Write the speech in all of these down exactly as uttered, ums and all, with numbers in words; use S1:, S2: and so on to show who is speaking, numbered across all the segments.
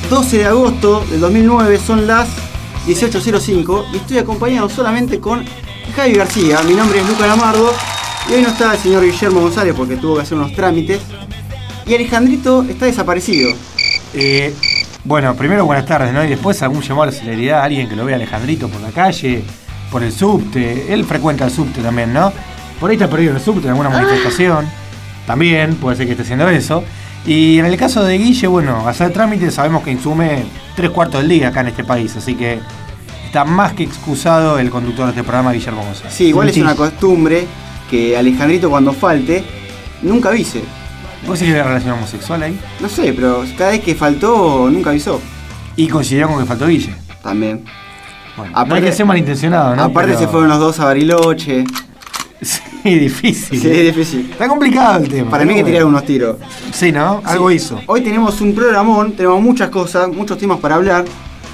S1: doce de agosto del dos mil nueve, son las dieciocho cero cinco y estoy acompañado solamente con Javi García. Mi nombre es Luca Lamardo y hoy no está el señor Guillermo González porque tuvo que hacer unos trámites. Y Alejandrito está desaparecido.
S2: Eh, bueno, primero buenas tardes, ¿no? Y después algún llamado a la solidaridad, alguien que lo vea a Alejandrito por la calle, por el subte. Él frecuenta el subte también, ¿no? Por ahí está perdido en el subte, en alguna manifestación. También puede ser que esté haciendo eso. Y en el caso de Guille, bueno, hacer trámites sabemos que insume tres cuartos del día acá en este país, así que está más que excusado el conductor de este programa, Guillermo González.
S1: Sí, igual es una costumbre que Alejandrito cuando falte nunca avise.
S2: ¿Vos decís que hay relación homosexual ahí?
S1: No sé, pero cada vez que faltó nunca avisó.
S2: Y coincidió con que faltó Guille.
S1: También.
S2: Bueno, aparte, no hay que ser malintencionado, ¿no?
S1: Aparte pero... se fueron los dos a Bariloche.
S2: Sí, difícil.
S1: Sí,
S2: ¿eh?
S1: difícil.
S2: Está complicado el tema.
S1: Para mí hay que tirar unos tiros.
S2: Sí, ¿no? Algo sí. hizo.
S1: Hoy tenemos un programón, tenemos muchas cosas, muchos temas para hablar.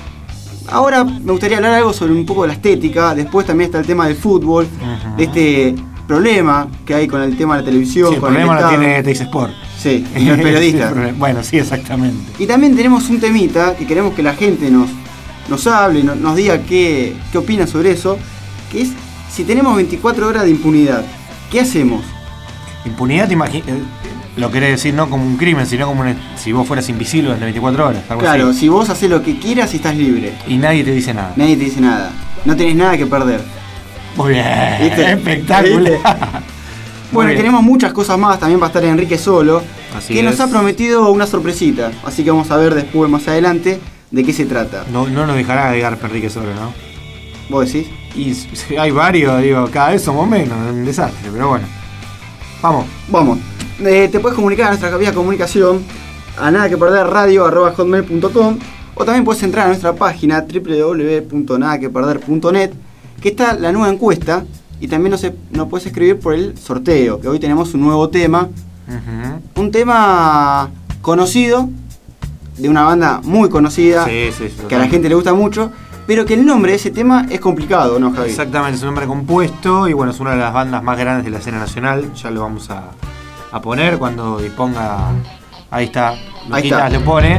S1: Ahora me gustaría hablar algo sobre un poco de la estética. Después también está el tema del fútbol, uh-huh. de este problema que hay con el tema de la televisión.
S2: Sí, el
S1: con
S2: problema
S1: el
S2: lo tiene Teis Sport.
S1: Sí, y el periodista.
S2: Sí, bueno, sí, exactamente.
S1: Y también tenemos un temita que queremos que la gente nos, nos hable, nos, nos diga qué, qué opina sobre eso, que es si tenemos veinticuatro horas de impunidad, ¿qué hacemos?
S2: Impunidad, te imagi- lo querés decir no como un crimen, sino como un, si vos fueras invisible durante veinticuatro horas. Algo
S1: claro,
S2: así.
S1: Si vos haces lo que quieras y estás libre.
S2: Y nadie te dice nada.
S1: Nadie te dice nada. No tenés nada que perder.
S2: Muy bien.
S1: ¿Viste?
S2: Espectacular.
S1: ¿Viste? Bueno, bien. Tenemos muchas cosas más. También va a estar Enrique Solo,
S2: así
S1: que
S2: es.
S1: Nos ha prometido una sorpresita. Así que vamos a ver después, más adelante, de qué se trata.
S2: No, no nos dejará agregar Enrique Solo, ¿no?
S1: ¿Vos decís?
S2: Y hay varios, digo, cada vez somos menos, un desastre, pero bueno. Vamos.
S1: Vamos. Eh, te puedes comunicar a nuestra vía de comunicación a nada que perder radio arroba hotmail punto com o también puedes entrar a nuestra página doble u doble u doble u punto nada que perder punto net, que está la nueva encuesta, y también nos, nos puedes escribir por el sorteo, que hoy tenemos un nuevo tema. Uh-huh. Un tema conocido, de una banda muy conocida,
S2: sí, sí, sí,
S1: que a la gente le gusta mucho, pero que el nombre de ese tema es complicado, ¿no, Javi?
S2: Exactamente, es un nombre compuesto y bueno, es una de las bandas más grandes de la escena nacional. Ya lo vamos a, a poner cuando disponga. Ahí está, Luquitas lo pone.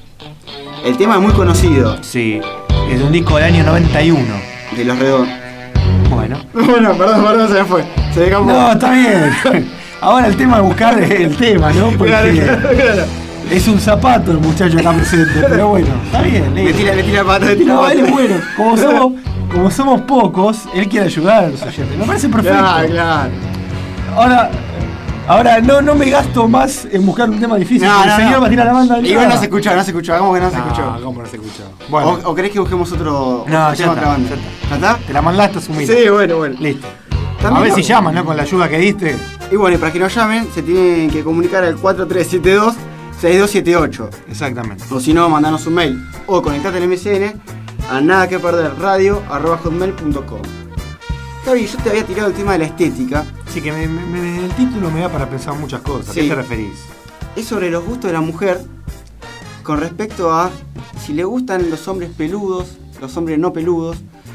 S1: El tema es muy conocido.
S2: Sí, es de un disco del año noventa y uno.
S1: De Los Redondos.
S2: Bueno.
S1: Bueno, perdón, perdón, se me fue. Se me cambió.
S2: No, está bien. Ahora el tema de buscar el tema, ¿no? Porque claro, claro, claro. Es un zapato el muchacho acá presente, pero bueno, está bien.
S1: Me tira, me tira pata, me tira
S2: no,
S1: pata.
S2: Él es bueno. Como somos, como somos pocos, él quiere ayudar a los oyentes. Me parece perfecto.
S1: Claro, claro.
S2: Ahora, ahora no, no me gasto más en buscar un tema difícil.
S1: No, no,
S2: el señor
S1: no.
S2: va a tirar la banda.
S1: Igual no se escuchó, no se escuchó. Hagamos que no se
S2: no,
S1: escuchó.
S2: ¿Cómo no se escuchó?
S1: Bueno. O, ¿O querés que busquemos otro,
S2: no,
S1: otro tema
S2: está,
S1: otra banda?
S2: Ya está.
S1: ¿Ya está?
S2: Te la mandaste a sumir.
S1: Sí, bueno, bueno.
S2: Listo.
S1: También
S2: a ver
S1: no.
S2: si llaman, ¿no? Con la ayuda que diste.
S1: Y bueno, y para que nos llamen, se tienen que comunicar al cuatro tres siete dos seis dos siete ocho.
S2: Exactamente.
S1: O si no, mandanos un mail o conectate al M S N a nada que perder radio arroba hotmail punto com. Javi, yo te había tirado el tema de la estética.
S2: Sí, que me, me, el título me da para pensar muchas cosas.
S1: Sí.
S2: ¿A qué te referís?
S1: Es sobre los gustos de la mujer con respecto a si le gustan los hombres peludos, los hombres no peludos.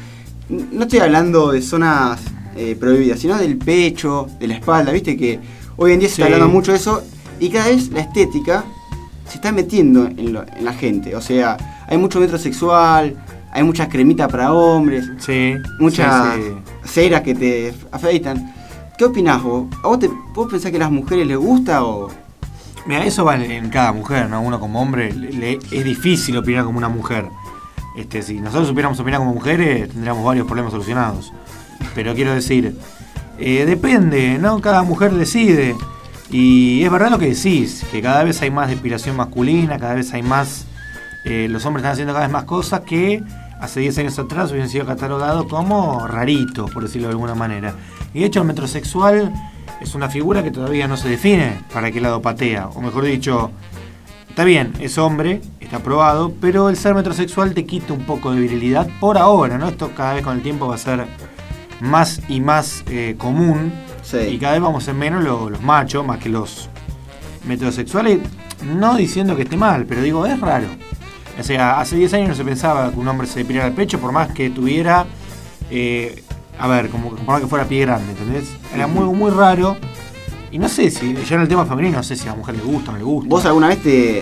S1: No estoy hablando de zonas eh, prohibidas, sino del pecho, de la espalda. Viste que hoy en día se sí. está hablando mucho de eso y cada vez la estética se está metiendo en, lo, en la gente. O sea, hay mucho metrosexual, hay mucha cremita para hombres,
S2: sí,
S1: muchas
S2: sí, sí.
S1: ceras que te afeitan. ¿Qué opinás vos? ¿A vos, te, vos pensás que a las mujeres les gusta o...?
S2: Mira, eso va en cada mujer, ¿no? Uno como hombre le, le, es difícil opinar como una mujer. Este, si nosotros supiéramos opinar como mujeres, tendríamos varios problemas solucionados. Pero quiero decir, eh, depende, ¿no? Cada mujer decide. Y es verdad lo que decís, que cada vez hay más depilación masculina, cada vez hay más... Eh, los hombres están haciendo cada vez más cosas que hace diez años atrás hubiesen sido catalogados como raritos, por decirlo de alguna manera. Y de hecho el metrosexual es una figura que todavía no se define para qué lado patea. O mejor dicho, está bien, es hombre, está aprobado, pero el ser metrosexual te quita un poco de virilidad por ahora, ¿no? Esto cada vez con el tiempo va a ser más y más eh, común.
S1: Sí.
S2: Y cada vez vamos a ser menos los, los machos, más que los metrosexuales. No diciendo que esté mal, pero digo, es raro. O sea, hace diez años no se pensaba que un hombre se depilara el pecho, por más que tuviera, eh, a ver, como por más que fuera pie grande, ¿entendés? Era muy, muy raro. Y no sé si, ya en el tema femenino, no sé si a la mujer le gusta o no le gusta.
S1: ¿Vos alguna vez te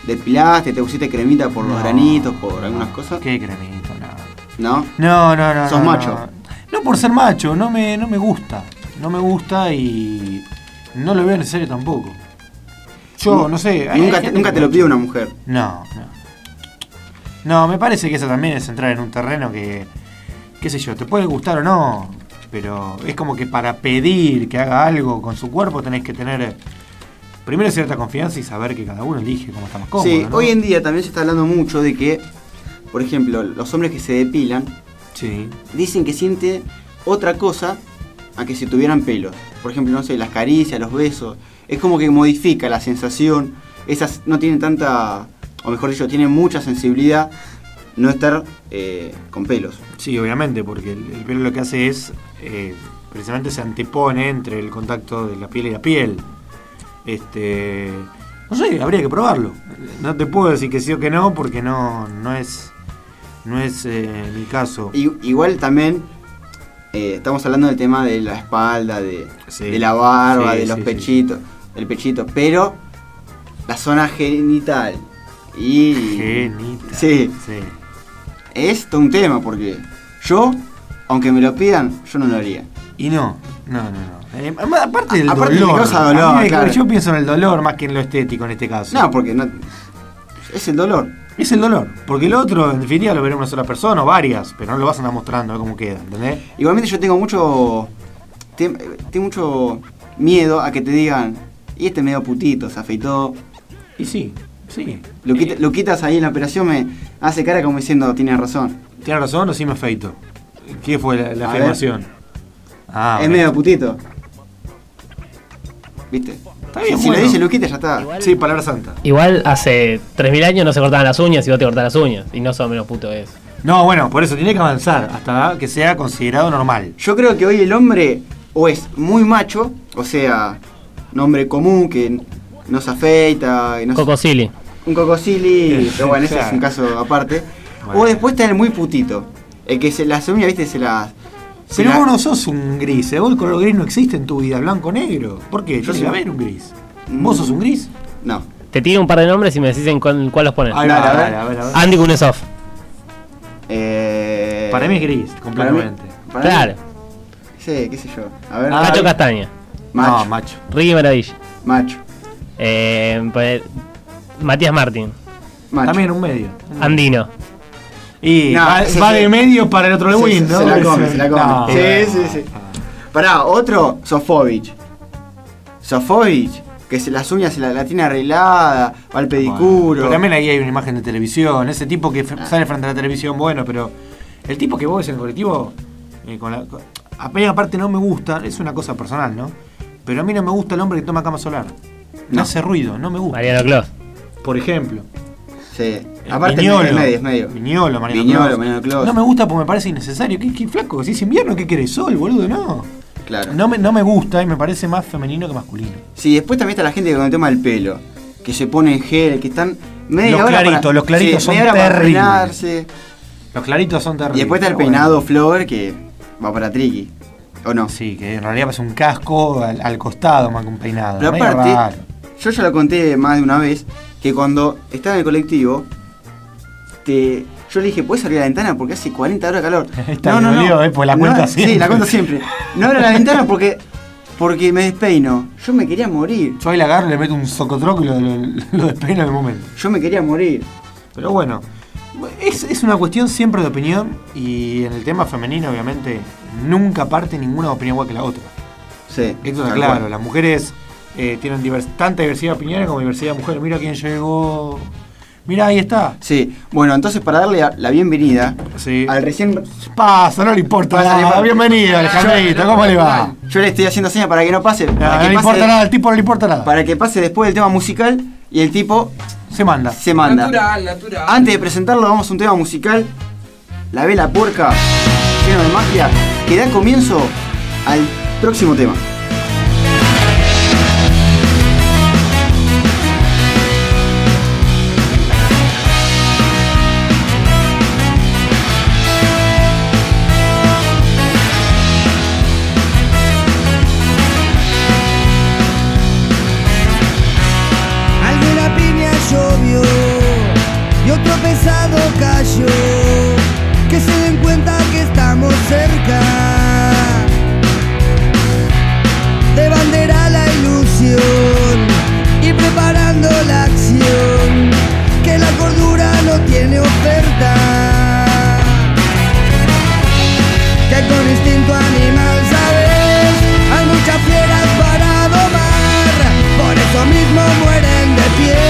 S1: depilaste, te pusiste cremita por los
S2: No,
S1: granitos, por algunas
S2: no,
S1: cosas.
S2: ¿Qué cremito? No.
S1: ¿No?
S2: No, no, no.
S1: ¿Sos
S2: no,
S1: macho?
S2: No. no por ser macho, no me, no me gusta. No me gusta y no lo veo necesario tampoco. Yo, no sé. hay-
S1: Nunca,
S2: hay
S1: te-
S2: gente
S1: nunca
S2: que
S1: te lo
S2: lo
S1: pide
S2: hace.
S1: una mujer.
S2: No, no. No, me parece que eso también es entrar en un terreno que, qué sé yo, te puede gustar o no, pero es como que para pedir que haga algo con su cuerpo tenés que tener primero cierta confianza y saber que cada uno elige cómo está más cómodo.
S1: Sí,
S2: ¿no?
S1: hoy en día también se está hablando mucho de que, por ejemplo, los hombres que se depilan
S2: Sí.
S1: dicen que siente otra cosa a que si tuvieran pelos. Por ejemplo, no sé, las caricias, los besos. Es como que modifica la sensación. Esas no tienen tanta, o mejor dicho, tienen mucha sensibilidad no estar eh, con pelos.
S2: Sí, obviamente, porque el, el pelo lo que hace es, eh, precisamente se antepone entre el contacto de la piel y la piel. Este, no sé, habría que probarlo. No te puedo decir que sí o que no, porque no, no es, no es eh, mi caso.
S1: Y, igual también eh, estamos hablando del tema de la espalda, de,
S2: Sí.
S1: de la barba,
S2: Sí,
S1: de los
S2: sí, sí.
S1: pechitos, del pechito, pero la zona genital y
S2: Genital.
S1: sí,
S2: Sí.
S1: es todo un tema porque yo, aunque me lo pidan, yo no lo haría.
S2: Y no, no, no, no. Eh, aparte del
S1: Aparte me
S2: dolor.
S1: causa
S2: a mí
S1: dolor,
S2: me-
S1: claro.
S2: Yo pienso en el dolor más que en lo estético en este caso.
S1: No, porque no es el dolor.
S2: Es el dolor. Porque el otro, en definitiva, lo verá una sola persona o varias, pero no lo vas a andar mostrando, a ver cómo queda, ¿entendés?
S1: Igualmente yo tengo mucho tem- tengo mucho miedo a que te digan, y este medio putito, se afeitó.
S2: Y sí, sí.
S1: Lo, quita-
S2: Eh,
S1: lo quitas ahí en la operación, me hace cara como diciendo, tienes razón.
S2: ¿Tiene razón o sí me afeito? ¿Qué fue la, la
S1: A ver.
S2: afirmación? Ah,
S1: es
S2: bueno.
S1: medio putito. ¿Viste?
S2: Está bien,
S1: si
S2: bueno.
S1: lo dice Luquita ya está.
S3: Igual-
S2: Sí, palabra santa.
S3: Igual hace tres mil años no se cortaban las uñas y vos te cortás las uñas. Y no sos menos puto que eso.
S2: No, bueno, por eso tiene que avanzar hasta que sea considerado normal.
S1: Yo creo que hoy el hombre o es muy macho, o sea, un hombre común que no se afeita, que no se-
S3: Cocosili.
S1: un cocosili, pero bueno, ese
S2: Claro.
S1: es un caso aparte.
S2: Bueno.
S1: O después está el muy putito, el que se las uñas, viste, se las... se
S2: Pero
S1: la-
S2: vos no sos un gris, ¿eh? Vos el color gris no existe en tu vida, blanco-negro. ¿Por qué?
S1: Yo
S2: Tiene
S1: sí.
S2: que haber un gris.
S1: Mm.
S2: ¿Vos sos un gris?
S1: No.
S3: Te tiro un par de nombres y me decís en cuál, cuál los pones.
S2: Ahí va,
S1: Dale, a
S2: a
S1: ver.
S2: ver, a ver, a ver.
S3: Andy Kunesov.
S1: Eh,
S2: Para mí es gris,
S1: para
S2: completamente.
S1: mí- para mí-
S3: Claro.
S1: Sí, qué sé yo. A ver.
S2: Ah,
S3: Nacho
S2: ahí-
S3: Castaña.
S1: Macho.
S2: No, macho.
S3: Ricky Maravilla.
S1: Macho.
S3: Eh, pues, Matías Martín.
S1: Macho.
S2: También un medio.
S3: Andino.
S2: Y
S1: No,
S2: va,
S1: ese
S2: va
S1: sí.
S2: de medio para el otro
S1: Se-
S2: Lewin,
S1: se-
S2: ¿no?
S1: se la come,
S2: Ese-
S1: se la come.
S2: No.
S1: Sí, sí, sí. Pará, otro, Sofovich. Sofovich, que se las uñas se la, la tiene arreglada, va al pedicuro.
S2: Bueno, pero también ahí hay una imagen de televisión, ese tipo que f-
S1: Ah.
S2: sale frente a la televisión, bueno, pero el tipo que vos ves en el colectivo, eh, con la, con- a mí aparte no me gusta, es una cosa personal, ¿no? Pero a mí no me gusta el hombre que toma cama solar. Me
S1: No.
S2: hace ruido, no me gusta.
S3: Mariano Clos.
S2: Por ejemplo.
S1: Sí.
S2: eh,
S1: Aparte
S2: Viñolo.
S1: es medio, es medio.
S2: Viñolo, Mariano
S1: Viñolo,
S2: Clos.
S1: Mariano Clos.
S2: No me gusta porque me parece innecesario. ¿Qué, qué flaco? Si es invierno, ¿qué querés? Sol, boludo, no.
S1: Claro.
S2: No me, no me gusta y me parece más femenino que masculino.
S1: Sí, después también está la gente con el tema del pelo. Que se pone en gel, que están media
S2: Los
S1: hora
S2: claritos,
S1: para-
S2: los claritos
S1: sí,
S2: son
S1: media hora para
S2: terribles.
S1: peinarse.
S2: Los claritos son terribles.
S1: Y después está el
S2: pero
S1: peinado
S2: bueno.
S1: Flower que va para Triqui. ¿O no?
S2: Sí, que en realidad es un casco al, al costado más que un peinado.
S1: Pero
S2: medio
S1: aparte,
S2: raro.
S1: yo ya lo conté más de una vez, que cuando estaba en el colectivo, te, yo le dije, ¿puedes abrir la ventana? Porque hace cuarenta horas de calor.
S2: Esta me dolió, ¿eh? Porque la cuenta siempre.
S1: Sí, la cuento siempre. No abro la ventana porque, porque me despeino. Yo me quería morir.
S2: Yo ahí la agarro, le meto un socotroco y lo, lo, lo despeino en el momento.
S1: Yo me quería morir.
S2: Pero bueno, es, es una cuestión siempre de opinión y en el tema femenino, obviamente, nunca parte ninguna opinión igual que la otra.
S1: Sí.
S2: Esto está
S1: tal
S2: claro,
S1: cual.
S2: las mujeres eh, tienen divers- tanta diversidad de opiniones como diversidad de mujeres. Mira quién llegó. Mira, ahí está.
S1: Sí. Bueno, entonces para darle a- la bienvenida
S2: Sí.
S1: al recién...
S2: Pasa, no le importa
S1: Pasa,
S2: nada.
S1: le va-
S2: Bienvenido, Alejandrito, ¿cómo le va?
S1: Yo le estoy haciendo señas para que no pase.
S2: No,
S1: para
S2: no
S1: que
S2: le
S1: pase,
S2: importa nada, al tipo no le importa nada.
S1: Para que pase después del tema musical y el tipo
S2: Se manda.
S1: se manda.
S4: Natural, natural.
S1: Antes de presentarlo, vamos a un tema musical. La vela puerca, lleno de magia, que da comienzo al próximo tema.
S5: Al de la piña llovió.
S4: otro pesado cayó, que se den cuenta que estamos cerca. De bandera la ilusión y preparando la acción, que la cordura no tiene oferta, que con instinto animal, sabes, hay muchas fieras para domar, por eso mismo mueren de pie,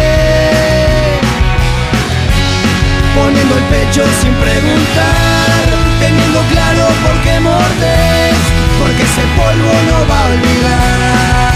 S4: poniendo el pecho sin preguntar, teniendo claro por qué mordes, porque ese polvo no va a olvidar.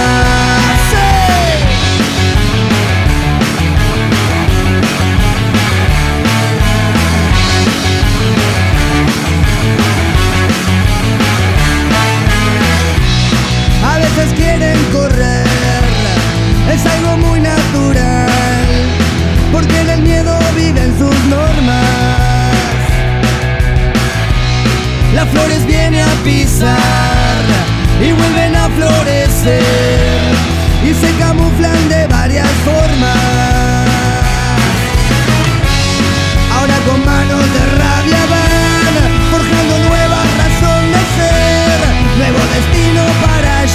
S4: A veces quieren correr, es algo muy natural, porque en el miedo viven sus normas. Las flores vienen a pisar y vuelven a florecer, y se camuflan de varias formas. Ahora con manos de rabia van forjando nuevas razón de ser, nuevo destino para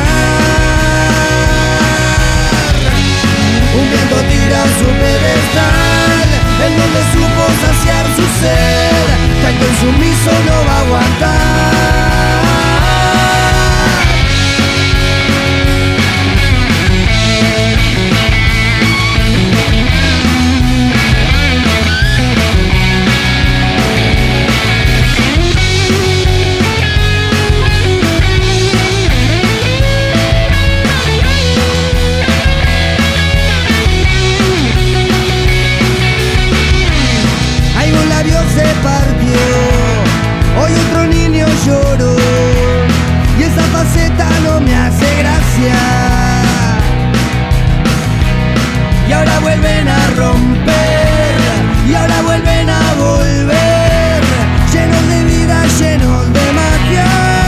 S4: llegar. Un viento tira su pedestal, en donde supo saciar su ser, tanto insumiso no va a aguantar. Se partió, hoy otro niño lloró, y esa faceta no me hace gracia. Y ahora vuelven a romper, y ahora vuelven a volver, llenos de vida, llenos de magia,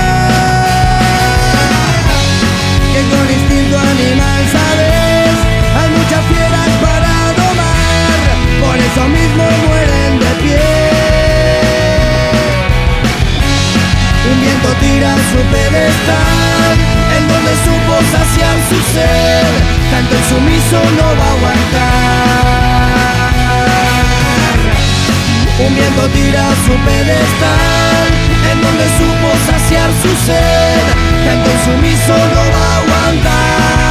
S4: que con instinto animal, sabes, hay muchas fieras para domar, por eso mismo mueren de pie. Un viento tira su pedestal, en donde supo saciar su ser, tanto el sumiso no va a aguantar. Un viento tira su pedestal, en donde supo saciar su ser, tanto el sumiso no va a aguantar.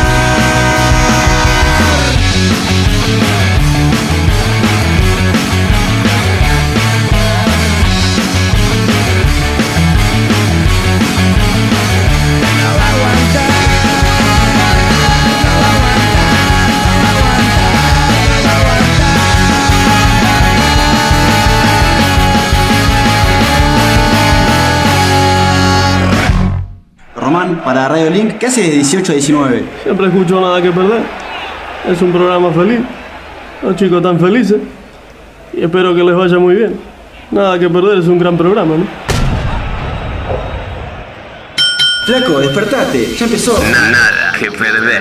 S1: Román, para Radio Link, ¿qué hace de dieciocho a diecinueve?
S5: Siempre escucho Nada que Perder. Es un programa feliz. Los chicos tan felices. Y espero que les vaya muy bien. Nada que Perder es un gran programa, ¿no?
S1: Flaco, despertate, ya empezó.
S6: Nada que perder.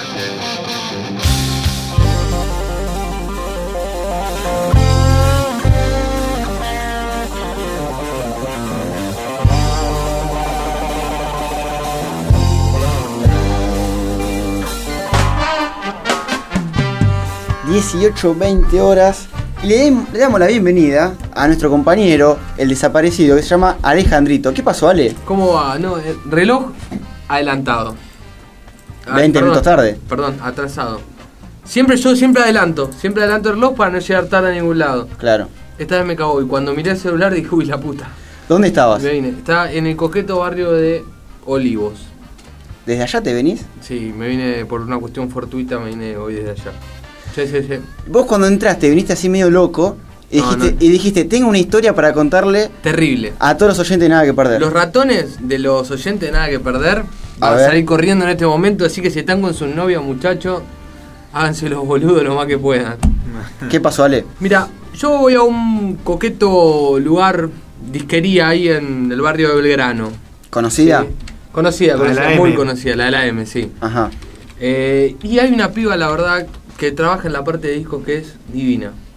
S1: dieciocho veinte horas y le, le damos la bienvenida a nuestro compañero, el desaparecido, que se llama Alejandrito. ¿Qué pasó, Ale?
S7: ¿Cómo va? No, el reloj adelantado. Ah,
S1: veinte
S7: perdón,
S1: minutos tarde.
S7: Perdón, atrasado. Siempre yo siempre adelanto, siempre adelanto el reloj para no llegar tarde a ningún lado.
S1: Claro.
S7: Esta vez me cagó y cuando miré el celular dije, uy, la puta.
S1: ¿Dónde estabas?
S7: Me vine. Estaba en el coqueto barrio de Olivos.
S1: ¿Desde allá te venís?
S7: Sí, me vine por una cuestión fortuita, me vine hoy desde allá. Sí, sí, sí.
S1: Vos cuando entraste viniste así medio loco y dijiste,
S7: No, no.
S1: y dijiste tengo una historia para contarle
S7: Terrible.
S1: a todos los oyentes de Nada que Perder.
S7: Los ratones de los oyentes de Nada que Perder
S1: A
S7: van a
S1: ver.
S7: salir corriendo en este momento, así que si están con sus novios, muchachos, háganse los boludos lo más que puedan.
S1: ¿Qué pasó, Ale?
S7: Mira, yo voy a un coqueto lugar, disquería ahí en el barrio de Belgrano.
S1: ¿Conocida?
S7: Sí. Conocida,
S2: La de
S7: conocida,
S2: la
S7: muy
S2: M.
S7: conocida, la de la M, sí.
S1: Ajá.
S7: Eh, y hay una piba, la verdad, que trabaja en la parte de discos que es divina.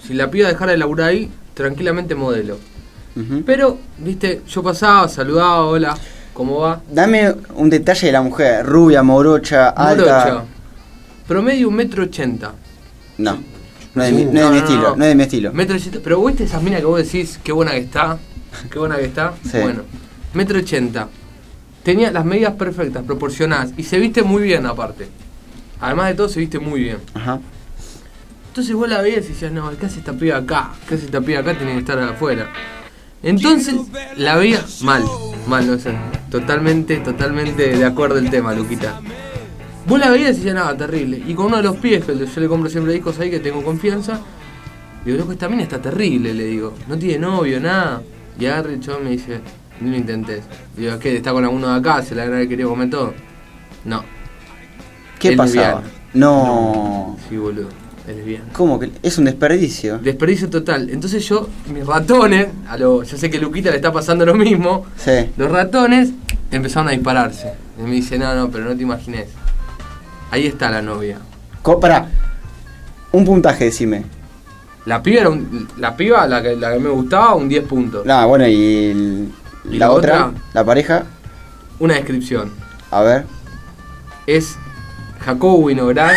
S7: si la piba dejara de laburar ahí, tranquilamente modelo.
S1: Ujú.
S7: Pero, viste, yo pasaba, saludaba, hola, ¿cómo va?
S1: Dame un detalle de la mujer. Rubia, morocha, alta.
S7: Morocha. Promedio un metro ochenta.
S1: No. No es, de mi,
S7: Uh,
S1: no es de
S7: no,
S1: mi
S7: no,
S1: estilo.
S7: no.
S1: No es de mi estilo.
S7: Metro ochenta. Pero vos viste esas minas que vos decís, qué buena que está. Qué buena que está.
S1: Sí.
S7: Bueno, metro ochenta. Tenía las medidas perfectas, proporcionadas. Y se viste muy bien aparte. Además de todo se viste muy bien.
S1: Ajá.
S7: Entonces vos la veías y decías, no, ¿qué hace esta piba acá? ¿Qué hace esta piba acá? Tiene que estar afuera. Entonces la veías mal, mal, no sé. Totalmente, totalmente de acuerdo el tema, Luquita. Vos la veías y decías, no, terrible. Y con uno de los pies, que yo le compro siempre discos ahí que tengo confianza, digo, loco, esta mina está terrible, le digo. No tiene novio, nada. Y agarre el chabón me dice, ni lo intentes. Digo, ¿qué? ¿Está con alguno de acá? ¿Se la habrá querido comer todo? No.
S1: ¿Qué
S7: Es
S1: pasaba?
S7: lesbiana.
S1: No.
S7: Sí, boludo. Es lesbiana.
S1: ¿Cómo que? Es un desperdicio.
S7: Desperdicio total. Entonces yo, mis ratones, a lo, yo sé que a Luquita le está pasando lo mismo,
S1: Sí.
S7: los ratones empezaron a dispararse. Y me dice, no, no, pero no te imagines. Ahí está la novia.
S1: Co- Pará. Un puntaje, decime.
S7: La piba era un- la piba, la que, la que me gustaba, un diez puntos.
S1: No, bueno, y, el-
S7: ¿Y
S1: la
S7: la
S1: otra,
S7: otra?
S1: la pareja.
S7: Una descripción.
S1: A ver.
S7: Es Jacobo Winograd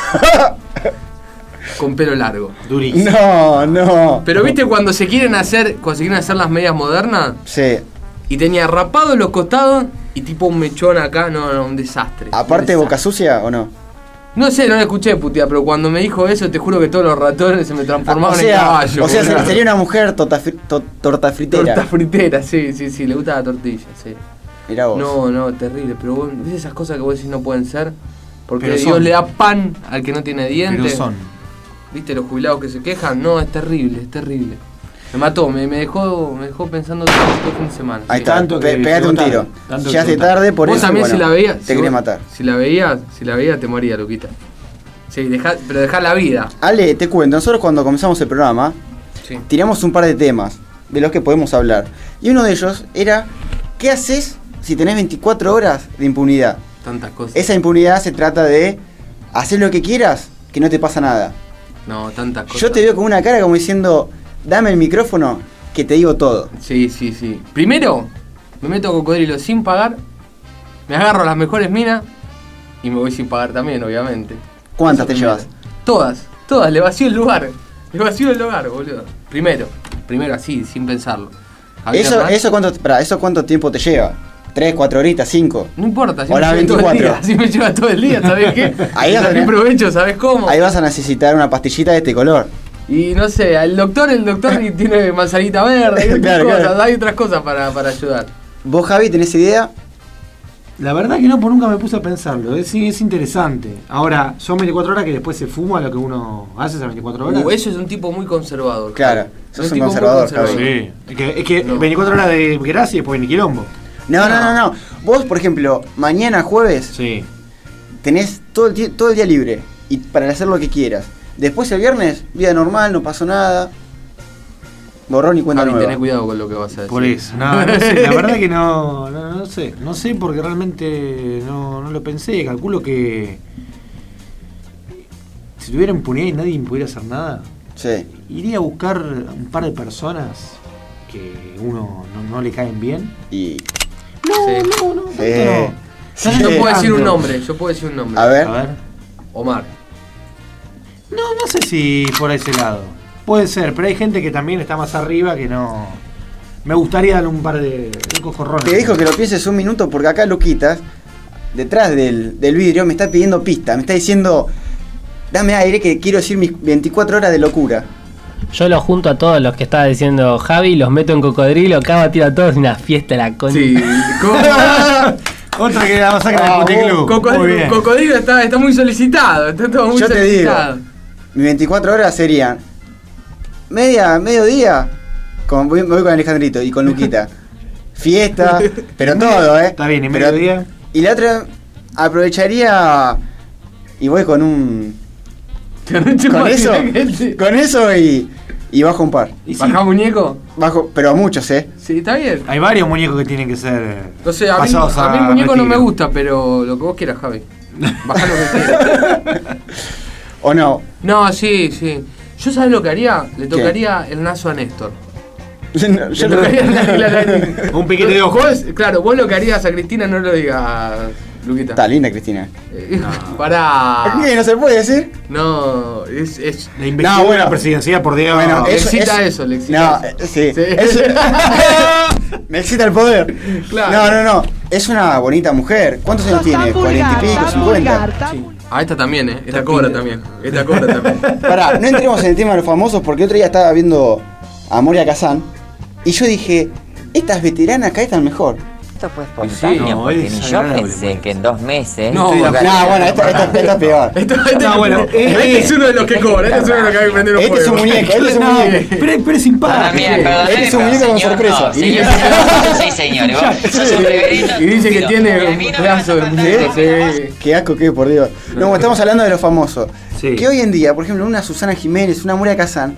S7: con pelo largo.
S2: Durísimo.
S1: No, no.
S7: Pero viste cuando se quieren hacer, cuando se quieren hacer las medias modernas,
S1: Sí.
S7: y tenía rapado en los costados y tipo un mechón acá, no, no, un desastre.
S1: Aparte,
S7: Un
S1: boca
S7: desastre.
S1: sucia o no.
S7: No sé, no la escuché putear, pero cuando me dijo eso, te juro que todos los ratones se me
S1: Ah,
S7: transformaban
S1: o sea,
S7: en caballo.
S1: o sea,
S7: boludo.
S1: sería una mujer tota fri- to- torta fritera.
S7: Torta fritera, sí, sí, sí, le gusta la tortilla, sí.
S1: Mirá vos.
S7: No, no, terrible, pero vos, ¿ves esas cosas que vos decís no pueden ser? Porque
S2: Pero
S7: Dios
S2: son.
S7: le da pan al que no tiene
S2: Pero
S7: dientes.
S2: son.
S7: ¿Viste los jubilados que se quejan? No, es terrible, es terrible. Me mató, me, me dejó me dejó pensando todo el fin de semana.
S1: Ahí
S7: sí.
S1: está,
S2: Tanto
S1: pe-
S2: que
S1: pegate
S2: llegó
S1: un
S2: tarde,
S1: tiro.
S2: tanto que
S1: Llegaste
S2: llegó tarde.
S1: tarde, por
S7: Vos
S1: eso.
S7: también
S1: bueno,
S7: si la veías,
S1: Te
S7: si
S1: quería
S7: vos-
S1: matar.
S7: Si la veías, si la veías te moría, Luquita. Sí, dejá, pero dejá la vida.
S1: Ale, te cuento, nosotros cuando comenzamos el programa,
S7: Sí.
S1: tiramos un par de temas de los que podemos hablar. Y uno de ellos era, ¿qué haces si tenés veinticuatro horas de impunidad?
S7: Tantas cosas.
S1: Esa impunidad se trata de hacer lo que quieras, que no te pasa nada.
S7: No, tantas cosas.
S1: Yo te veo con una cara como diciendo, dame el micrófono, que te digo todo.
S7: Sí, sí, sí. Primero, me meto a cocodrilo sin pagar, me agarro las mejores minas y me voy sin pagar también, obviamente.
S1: ¿Cuántas
S7: Eso
S1: te
S7: primero.
S1: llevas?
S7: Todas, todas, le vacío el lugar. Le vacío el lugar, boludo. Primero, primero así, sin pensarlo. Javier
S1: Eso,
S7: Hernández,
S1: eso, cuánto, pará, ¿eso cuánto tiempo te lleva? ¿Tres, cuatro horitas, cinco?
S7: no importa, si
S1: o
S7: me
S1: las
S7: lleva todo el
S1: veinticuatro.
S7: día, si me lleva todo el día, ¿sabes qué?
S1: Ahí vas a
S7: También
S1: tener-
S7: provecho, ¿sabes cómo?
S1: Ahí vas a necesitar una pastillita de este color.
S7: Y no sé, el doctor, el doctor tiene manzanita verde, hay otras
S1: Claro,
S7: cosas,
S1: claro.
S7: hay otras cosas para, para ayudar.
S1: ¿Vos, Javi, tenés idea?
S2: La verdad que no, pues nunca me puse a pensarlo. Es, sí, es interesante. Ahora, son veinticuatro horas que después se fuma lo que uno hace esas veinticuatro horas.
S7: Uh, eso es un tipo muy conservador.
S1: Claro,
S7: Javi.
S1: sos
S7: Es
S1: un
S7: tipo muy
S1: conservador,
S2: Sí. Es que, es que
S7: No.
S2: veinticuatro horas de gracia y después ni quilombo.
S1: No, no,
S7: No.
S1: no, no. Vos, por ejemplo, mañana jueves
S2: Sí.
S1: tenés todo el, tie- todo el día libre y para hacer lo que quieras. Después el viernes, vida normal, no pasó nada. Borrón y cuenta
S7: Javi,
S1: nueva.
S7: tenés cuidado con lo que vas a decir.
S2: Por eso. No, no sé. La verdad que no, no, no sé. No sé porque realmente no, no lo pensé. Calculo que si tuviera impunidad y nadie me pudiera hacer nada,
S1: Sí.
S2: iría a buscar un par de personas que uno no, no le caen bien.
S1: Y.
S2: No,
S7: Sí.
S2: no, no,
S1: Sí.
S2: tanto no.
S1: Sí.
S7: Yo puedo decir un
S2: Tanto.
S7: nombre, yo puedo decir un nombre.
S1: A ver.
S2: A ver.
S7: Omar.
S2: No, no sé si por ese lado. Puede ser, pero hay gente que también está más arriba que no. Me gustaría darle un par de, de cojorrones.
S1: Te dijo que lo pienses un minuto porque acá Luquitas, detrás del, del vidrio, me está pidiendo pista. Me está diciendo, dame aire que quiero decir mis veinticuatro horas de locura.
S3: Yo los junto a todos los que estaba diciendo Javi, los meto en cocodrilo, acaba tiro a todos y una fiesta la con.
S7: Sí.
S2: Otra que la masacre
S1: Ah,
S2: del puticlub. Muy
S7: Cocodrilo,
S2: bien.
S7: Cocodrilo está, está muy solicitado. Está todo muy
S1: Yo te
S7: solicitado.
S1: digo, mis veinticuatro horas serían media, mediodía, con, voy, me voy con Alejandrito y con Luquita. Fiesta, pero todo, ¿eh?
S2: Está bien, ¿y
S1: Pero-
S2: mediodía?
S1: Y la otra, aprovecharía y voy con un... Con eso, con eso y, y bajo un par.
S2: Y sí,
S7: ¿Bajá muñeco?
S1: Bajo, pero a muchos, ¿eh?
S7: Sí, está bien.
S2: hay varios muñecos que tienen que ser
S7: No sé, a mí,
S2: pasados
S7: a mí el muñeco no me
S2: retiro.
S7: gusta, pero lo que vos quieras, Javi. Bajá lo que quieras.
S1: ¿O no?
S7: No, sí, sí. Yo sabés lo que haría, le tocaría el naso a Néstor.
S1: No, yo
S7: Le
S1: no-
S7: tocaría la- la- la-
S2: Un piquete de ojo.
S7: Vos, claro, vos lo que harías a Cristina no lo digas, Luquita.
S1: Está linda, Cristina.
S7: Eh, Pará.
S1: ¿Qué? ¿No se puede decir?
S7: No, es. es
S2: La investidura
S1: No, bueno.
S2: presidencial por Diego.
S1: Bueno,
S7: le
S1: eso-
S7: excita
S1: eso-
S7: eso, le excita
S1: No,
S7: eso.
S1: eh, sí.
S7: Sí.
S1: Es- me excita el poder.
S7: Claro.
S1: No, no, no. Es una bonita mujer. ¿Cuántos años tiene? ¿Cuarenta y pico? ¿Cincuenta?
S7: Sí. Ah, esta también, eh. Esta cobra también. Esta cobra también.
S1: Pará, no entremos en el tema de los famosos porque otro día estaba viendo a Moria Kazan y yo dije, estas veteranas acá están mejor.
S6: Esto fue espontáneo,
S2: no,
S6: porque
S2: es
S6: ni yo
S2: desagradable,
S6: pensé
S2: bueno.
S6: que en dos meses...
S7: No,
S2: Estoy de
S7: acá-
S2: acuerdo.
S1: No, bueno, esta, esta, esta es peor.
S7: Esto- este,
S2: No, bueno,
S7: este
S2: eh,
S7: es uno de los que cobra, este es uno de los que hay que prender un
S1: Este es un
S7: fuego.
S1: muñeco, este es un
S2: No,
S1: muñeco.
S2: pero, pero es
S6: Para
S2: simpático.
S6: mí, perdóname,
S1: Este es un
S6: pero
S1: muñeco con
S6: señor,
S1: sorpresa.
S6: no, señor, yo soy señor, vos sos un reverendo.
S7: Y dice que
S6: Pero
S7: tiene
S6: a mí
S7: un
S6: no me
S7: pedazo de
S6: vas a
S7: muñeco,
S6: contar
S7: sí.
S1: Qué asco, qué, por Dios. No, bueno, estamos hablando de los famosos.
S2: Sí.
S1: Que hoy en día, por ejemplo, una Susana Jiménez, una Moria Kazan,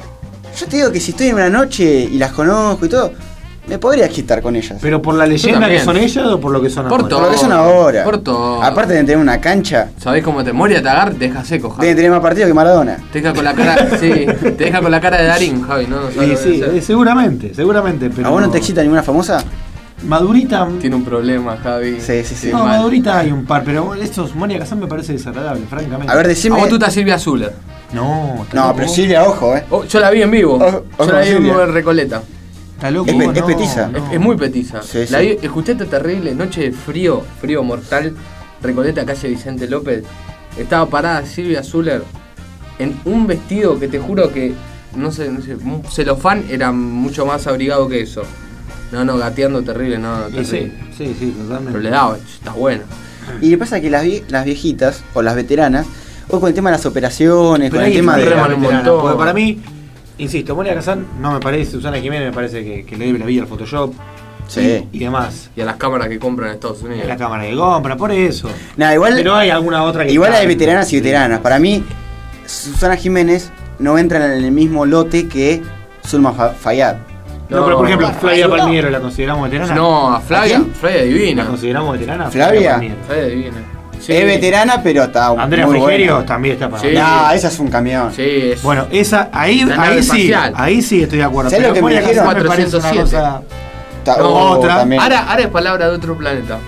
S1: yo te digo que si estoy en una noche y las conozco y todo, me podría quitar con ellas.
S2: Pero por la leyenda que
S7: también.
S2: son ellas o por lo que son
S7: Por
S2: ahora?
S7: todo.
S1: Por lo que son ahora.
S7: Por todo.
S1: Aparte de tener una cancha,
S7: ¿Sabés cómo te Moria te agarra? Te deja seco, Javi.
S1: deben tener más partidos que Maradona.
S7: Te deja con la cara, sí, te deja con la cara de Darín, Javi, ¿no? No sabes
S2: Sí,
S7: lo que
S2: sí,
S7: debe ser.
S2: eh, seguramente, seguramente. Pero
S1: ¿A vos no te excita ninguna famosa?
S2: Madurita.
S7: Tiene un problema, Javi.
S1: Sí, sí, sí.
S2: No,
S7: mal.
S2: Madurita hay un par, pero estos Moria Kazan me parece desagradable, francamente.
S1: A ver,
S7: A
S1: decime.
S7: vos tú estás Silvia Zuller.
S2: No, está
S1: No,
S2: loco.
S1: pero Silvia, ojo, eh.
S7: Oh, yo la vi en vivo.
S1: Ojo, ojo,
S7: yo la vi en
S1: Silvia.
S7: vivo en Recoleta.
S2: Está loco.
S1: Es pe-
S2: no,
S1: es petiza.
S2: no.
S7: Es, es muy petiza.
S1: Sí,
S7: La
S1: sí.
S7: vi- escuché esta terrible noche de frío, frío mortal, Recoleta, calle Vicente López. Estaba parada Silvia Zuller en un vestido que te juro que, no sé, no sé, un celofán era mucho más abrigado que eso. No, no, gateando terrible, no, no
S2: Y
S7: terrible.
S2: sí, sí, sí, totalmente.
S7: Pero le daba, está bueno.
S1: Y le pasa que las, vie- las viejitas o las veteranas, o con el tema de las operaciones,
S2: Pero
S1: con el
S2: ahí
S1: tema de.
S7: reman
S2: la
S7: un
S2: veterana,
S7: montón.
S2: porque para mí, insisto, Moria Kazan no me parece, Susana Jiménez me parece que, que le debe la vida al Photoshop
S1: Sí.
S2: y, y demás.
S7: Y a las cámaras que compran en Estados Unidos.
S2: Es la cámara que compra, por eso.
S1: Nada, igual.
S2: Pero hay alguna otra que.
S1: Igual
S2: está-
S1: hay veteranas y veteranas. Para mí, Susana Jiménez no entra en el mismo lote que Zulma Fa- Fayad.
S2: No, pero por ejemplo,
S7: No,
S2: Flavia
S7: no.
S2: Palmiero, ¿la consideramos veterana?
S7: No, a Flavia,
S1: ¿A quién?
S7: Flavia
S2: ¿La
S7: divina.
S2: consideramos veterana?
S1: ¿Flavia?
S2: Palmiero.
S7: Flavia divina. Sí.
S1: Es veterana, pero está
S2: Andrea
S1: muy
S2: Frigerio
S1: buena.
S2: también está para
S7: Sí.
S1: No, esa es un camión.
S7: Sí, es.
S2: Bueno, esa, ahí,
S7: La nave
S2: ahí sí,
S7: espacial.
S2: ahí sí estoy de acuerdo.
S1: ¿Sabes
S2: Pero
S1: lo que me
S2: Moria
S1: dijeron?
S2: Kazan me parece una
S7: cuatrocientos siete.
S2: cosa.
S1: Está-
S7: No,
S1: oh,
S2: otra.
S1: también.
S7: Ahora, ahora es palabra de otro planeta.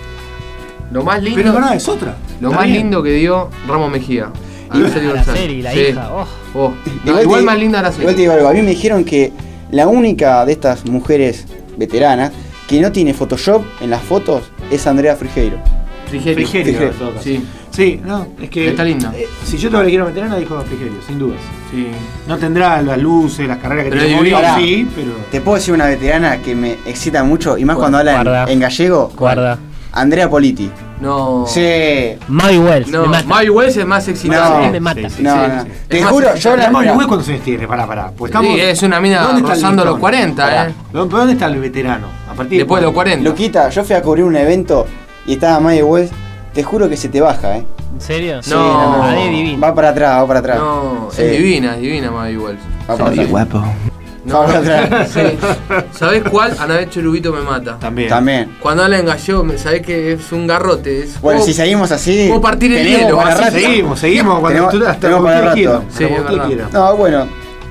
S7: Lo más lindo,
S2: Pero no, es otra.
S7: lo
S2: Está
S7: más
S2: bien.
S7: lindo que dio Ramos Mejía.
S1: Y-
S7: Araceli
S3: A la
S7: González.
S3: serie, la
S7: Sí.
S3: hija. Oh.
S7: Oh. No, igual
S1: te-
S7: más linda la
S1: Igual te
S7: serie.
S1: digo algo, a mí me dijeron que la única de estas mujeres veteranas que no tiene Photoshop en las fotos es Andrea Frigeiro.
S7: Frigerio.
S2: Frigerio,
S1: Frigerio.
S2: en todo caso.
S7: Sí,
S2: Sí, no, es que.
S7: Está linda.
S2: eh, si yo te le quiero veterana, dijo Frigerio, sin dudas.
S7: sí.
S2: No tendrá las luces, las carreras que
S7: Pero
S2: tiene
S7: es
S2: Moria,
S1: divina.
S2: sí, pero.
S1: Te puedo decir una veterana que me excita mucho y más
S7: ¿Cuál?
S1: cuando habla en-
S3: Guarda.
S1: en, gallego.
S3: Guarda.
S1: Andrea Politi.
S7: No.
S1: Sí.
S3: Mavi Wells.
S7: No,
S3: me mata.
S7: Mavi Wells es más excitante.
S1: No.
S3: me mata.
S2: Sí, sí,
S1: No,
S2: sí,
S1: no.
S2: sí.
S1: Te
S7: Es más
S1: juro, yo
S7: excitante.
S1: la.
S2: La Moria
S1: mira,
S2: Wells, ¿cuántos años tiene? Pará, pará. Pues estamos.
S7: Sí, es una mina
S2: ¿Dónde está el
S7: rozando
S2: listón?
S7: los cuarenta,
S2: Pará.
S7: eh.
S2: ¿Dónde dónde está el veterano? A partir
S7: Después de los
S2: cuándo?
S7: cuarenta.
S1: Luquita, yo fui a cubrir un evento y estaba Maya Wells. Te juro que se te baja, ¿eh?
S3: ¿En serio?
S1: Sí,
S7: No.
S1: no, no.
S3: Ah, es divina.
S1: Va para atrás, va para atrás.
S7: No,
S1: Sí.
S7: es divina, es divina Mavi Wells.
S1: Va para atrás.
S6: guapo.
S7: No,
S1: Va para atrás.
S7: sí. ¿Sabés cuál? Anabel Chorubito me mata.
S2: También.
S1: También.
S7: Cuando habla en gallego, me- sabés que es un garrote. Es,
S1: Bueno,
S7: puedo-
S1: si seguimos así.
S7: puedo partir el
S1: tenemos
S7: hielo,
S1: para
S7: así
S1: rato.
S2: Seguimos, seguimos. Cuando
S1: Tenemos-
S2: tú hasta
S1: tenemos
S2: cuando
S1: para
S2: usted
S1: rato.
S2: quiera.
S7: Sí,
S2: cuando
S7: es
S2: usted
S7: verdad.
S2: quiera.
S1: No, bueno.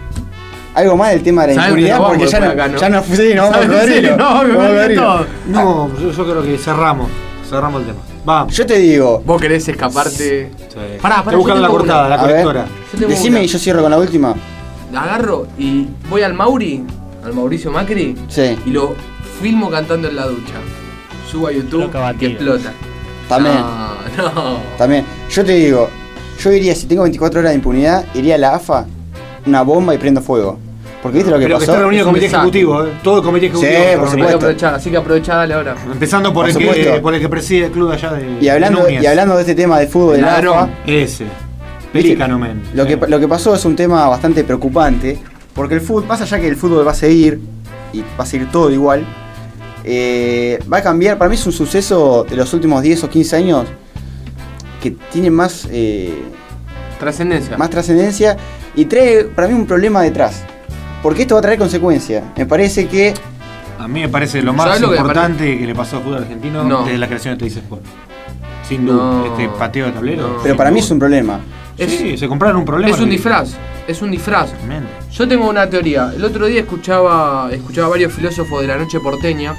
S1: Algo más del tema de la
S7: ¿Sabes que
S1: impunidad
S7: nos
S1: porque
S7: vamos
S1: ya no,
S7: después acá, no?
S1: ya no sí, no vamos
S7: ¿Sabes?
S1: a cocodrilo.
S7: Sí, no,
S1: Vamos a
S7: me olvidé
S1: cocodrilo.
S7: todo.
S2: No, yo, yo creo que cerramos. Cerramos el tema. Vamos.
S1: Yo te digo,
S7: Vos querés escaparte.
S2: Sí.
S7: Pará, pará,
S2: Estoy buscando
S7: yo
S2: la
S7: tengo
S2: cortada,
S7: una.
S2: la
S1: a ver,
S2: correctora.
S7: Yo tengo
S1: decime
S7: una.
S1: y yo cierro con la última.
S7: Agarro y voy al Mauri, al Mauricio Macri,
S1: Sí,
S7: y lo filmo cantando en la ducha. Subo a YouTube
S3: Loca
S7: y que
S3: batida.
S7: explota.
S1: también,
S7: No, no.
S1: también. Yo te digo, yo iría, si tengo veinticuatro horas de impunidad, iría a la A F A, una bomba y prendo fuego. Porque viste lo que
S2: Pero que
S1: pasó.
S2: está reunido el
S7: Es un
S2: comité
S7: desastre.
S2: ejecutivo, ¿eh? Todo el comité ejecutivo.
S1: Sí,
S2: está
S1: por
S2: reunido.
S7: Hay que
S1: supuesto.
S7: aprovechar, así que aprovechá, dale ahora.
S2: Empezando por,
S1: Por
S2: el que,
S1: supuesto.
S2: por el que preside el club allá de.
S1: Y hablando,
S2: de Núñez.
S1: y hablando de este tema de fútbol de la A F A,
S7: Ladrón.
S2: Ese.
S1: viste,
S2: Pelícano, men.
S1: lo que, lo que pasó es un tema bastante preocupante, porque el fútbol, más allá que el fútbol va a seguir, y va a seguir todo igual, eh, va a cambiar, para mí es un suceso de los últimos diez o quince años que tiene más, eh,
S7: Trascendencia.
S1: más trascendencia y trae para mí un problema detrás. Porque esto va a traer consecuencias. Me parece que
S2: A mí me parece lo más
S7: ¿Sabes lo que me
S2: importante que le pasó al fútbol argentino
S7: No.
S2: desde la creación de Teis Sport. Sin duda,
S7: No.
S2: este pateo de tablero.
S7: No.
S1: pero para mí es un problema.
S7: Es,
S2: sí, se compraron un problema.
S7: Es un disfraz, es un disfraz.
S2: Exactamente.
S7: Yo tengo una teoría. El otro día escuchaba, escuchaba varios filósofos de la noche porteña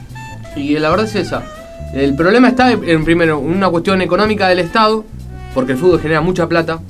S7: y la verdad es esa. El problema está en primero una cuestión económica del Estado, porque el fútbol genera mucha plata,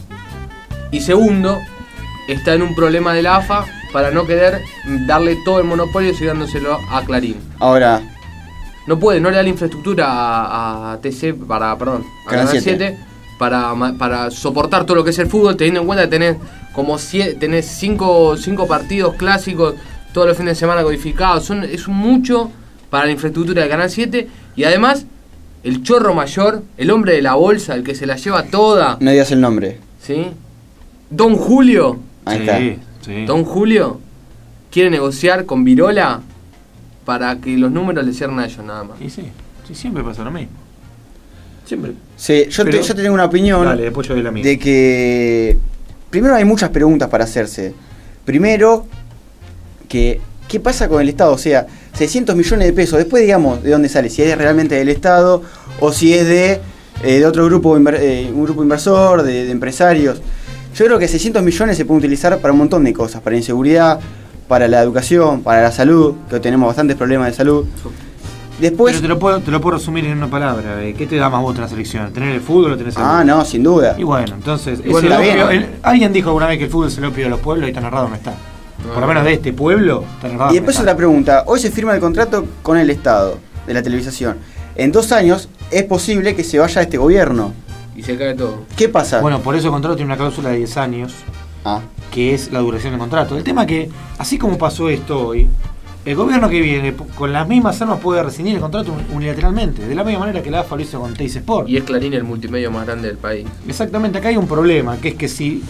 S7: y segundo, está en un problema de la A F A para no querer darle todo el monopolio y dándoselo a Clarín.
S1: Ahora,
S7: No puede, no le da la infraestructura a, a T C para, perdón, a
S1: Canal
S7: Canal
S1: siete.
S7: siete para, ma- para soportar todo lo que es el fútbol, teniendo en cuenta que tenés como siete, tenés cinco, cinco partidos clásicos todos los fines de semana codificados. Son, es mucho para la infraestructura de Canal siete y además el chorro mayor, el hombre de la bolsa, el que se la lleva toda,
S1: no digas el nombre.
S7: ¿sí? Don Julio,
S1: Ahí
S2: sí,
S1: está.
S2: sí.
S7: Don Julio quiere negociar con Virola para que los números le cierren a ellos nada más.
S2: Y sí, sí, siempre pasa lo mismo. Siempre.
S1: Sí, yo,
S2: Pero-
S1: te, yo te tengo una opinión
S2: Dale, después yo doy la mía.
S1: de que primero hay muchas preguntas para hacerse. Primero, que ¿qué pasa con el Estado? O sea, seiscientos millones de pesos, después digamos de dónde sale, si es realmente del Estado o si es de, eh, de otro grupo, inver- eh, un grupo inversor, de, de empresarios. Yo creo que seiscientos millones se pueden utilizar para un montón de cosas, para inseguridad, para la educación, para la salud, que hoy tenemos bastantes problemas de salud. Después,
S2: Pero te lo, puedo, te lo puedo resumir en una palabra. eh, ¿Qué te da más voto en la selección? ¿Tener el fútbol o tener salud?
S1: ah, no, sin duda.
S2: Y bueno, entonces,
S1: Igual
S2: ese
S1: está
S2: opio-
S1: bien.
S2: el- alguien dijo alguna vez que el fútbol es el opio de los pueblos y tan errado no está. Por lo menos de este pueblo, tan errado
S1: Y después
S2: no
S1: otra
S2: está.
S1: pregunta, hoy se firma el contrato con el Estado de la televisación. En dos años es posible que se vaya este gobierno.
S7: Y se cae todo.
S1: ¿Qué pasa?
S2: Bueno, por eso el contrato tiene una cláusula de diez años,
S1: Ah,
S2: que es la duración del contrato. El tema es que, así como pasó esto hoy, el gobierno que viene p- con las mismas armas puede rescindir el contrato un- unilateralmente, de la misma manera que la A F A lo hizo con Teis Sport.
S7: Y es Clarín el multimedio más grande del país.
S2: Exactamente, acá hay un problema, que es que si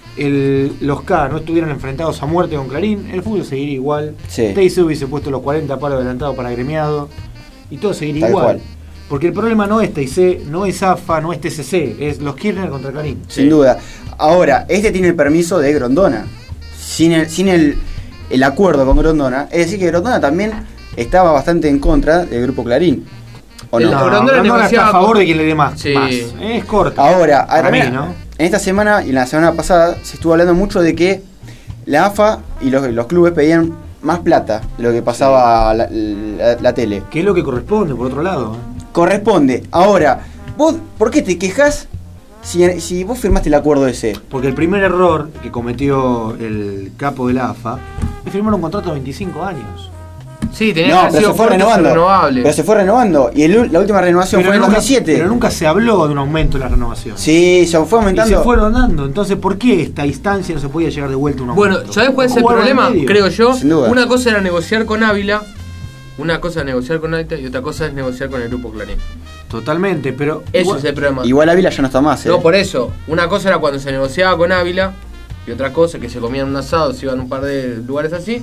S2: el- los K no estuvieran enfrentados a muerte con Clarín, el fútbol seguiría igual.
S1: Sí.
S2: Teis hubiese puesto los cuarenta palos adelantados para agremiado y todo seguiría
S1: Tal
S2: igual.
S1: cual.
S2: Porque el problema no es T I C, no es A F A, no es T C C, es los Kirchner contra Clarín.
S1: sin duda. Ahora, este tiene el permiso de Grondona. Sin el, sin el, el acuerdo con Grondona. Es decir, que Grondona también estaba bastante en contra del grupo Clarín. ¿O
S7: El-
S1: no?
S2: No,
S7: Grondona
S2: Grondona está
S7: negociaba
S2: a favor
S7: con-
S2: de quien le dé más.
S7: Sí.
S2: más. Es corto.
S1: Ahora,
S2: Para mí,
S1: ahora,
S2: ¿no?
S1: en esta semana y en la semana pasada se estuvo hablando mucho de que la A F A y los, los clubes pedían más plata de lo que pasaba la, la- la tele.
S2: Que es lo que corresponde, por otro lado.
S1: Corresponde. Ahora, vos, ¿por qué te quejas si, si vos firmaste el acuerdo ese?
S2: Porque el primer error que cometió el capo de la A F A es firmar un contrato de veinticinco años.
S7: Sí, tenía
S1: No,
S7: que haber
S1: pero
S7: sido
S1: se fue
S7: corto,
S1: renovando.
S7: renovable.
S1: Pero se fue renovando. Y el- la última renovación fue en
S2: nunca,
S1: dos mil siete.
S2: pero nunca se habló de un aumento en la renovación.
S1: Sí, se fue
S2: Y
S1: aumentando.
S2: se fueron dando. Entonces, ¿por qué esta instancia no se podía llegar de vuelta a un aumento?
S7: Bueno, ¿sabés cuál es el
S2: Jugaron
S7: problema?
S2: al medio.
S7: Creo yo.
S1: Sin duda.
S7: Una cosa era negociar con Ávila, una cosa es negociar con Ávila y otra cosa es negociar con el grupo Clarín.
S2: Totalmente, pero.
S7: Eso
S2: igual-
S7: es el problema.
S1: Igual Ávila ya no está más, ¿eh?
S7: No, por eso. Una cosa era cuando se negociaba con Ávila y otra cosa que se comían un asado, se iban a un par de lugares así.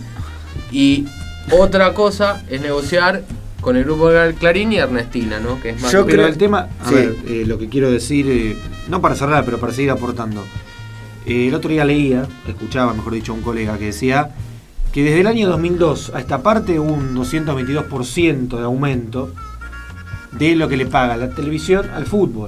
S7: Y otra cosa es negociar con el grupo Clarín y Ernestina, ¿no? Que es más.
S1: Yo
S2: Pero
S1: creo-
S2: el tema, a
S1: sí.
S2: ver, eh, lo que quiero decir, eh, no para cerrar, pero para seguir aportando. Eh, el otro día leía, escuchaba, mejor dicho, a un colega que decía que desde el año dos mil dos a esta parte hubo un doscientos veintidós por ciento de aumento de lo que le paga la televisión al fútbol.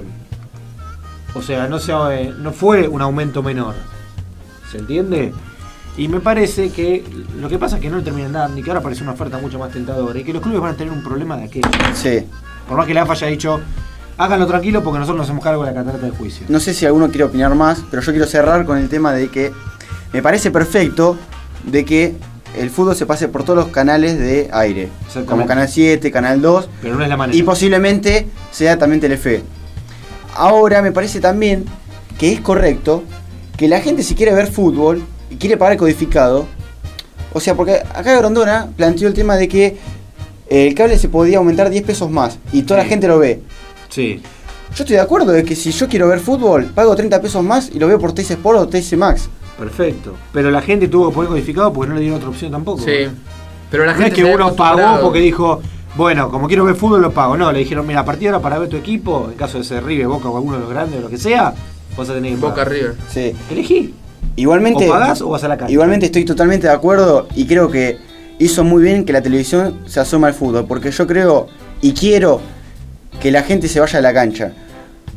S2: O sea, no, se, eh, no fue un aumento menor. ¿Se entiende? Y me parece que lo que pasa es que no le terminan dando y que ahora aparece una oferta mucho más tentadora y que los clubes van a tener un problema de aquello.
S1: Sí.
S2: Por más que la A F A haya dicho, háganlo tranquilo porque nosotros nos hacemos cargo de la catarata de juicio.
S1: No sé si alguno quiere opinar más, pero yo quiero cerrar con el tema de que me parece perfecto de que el fútbol se pase por todos los canales de aire.
S2: Exactamente.
S1: Como Canal siete, Canal dos
S2: Pero no es la manera.
S1: y posiblemente sea también Telefe. Ahora me parece también que es correcto que la gente si quiere ver fútbol y quiere pagar el codificado, o sea, porque acá Grondona planteó el tema de que el cable se podía aumentar diez pesos más y toda
S2: Sí.
S1: la gente lo ve.
S2: Sí.
S1: Yo estoy de acuerdo de que si yo quiero ver fútbol, pago treinta pesos más y lo veo por T C Sport o T C Max.
S2: Perfecto. Pero la gente tuvo que poner codificado porque no le dieron otra opción tampoco.
S7: Sí. Pero la
S2: No
S7: gente
S2: es que
S7: se había
S2: uno pagó
S7: acostumbrado.
S2: porque dijo, bueno, como quiero ver fútbol lo pago. No, le dijeron, mira, a partir de ahora para ver tu equipo, en caso de ser River, Boca o alguno de los grandes o lo que sea, vas a tener que
S7: Boca
S2: pagar.
S7: River.
S1: Sí.
S2: Elegí.
S1: Igualmente,
S2: O pagás o vas a la cancha.
S1: igualmente estoy totalmente de acuerdo y creo que hizo muy bien que la televisión se asoma al fútbol, porque yo creo y quiero que la gente se vaya a la cancha.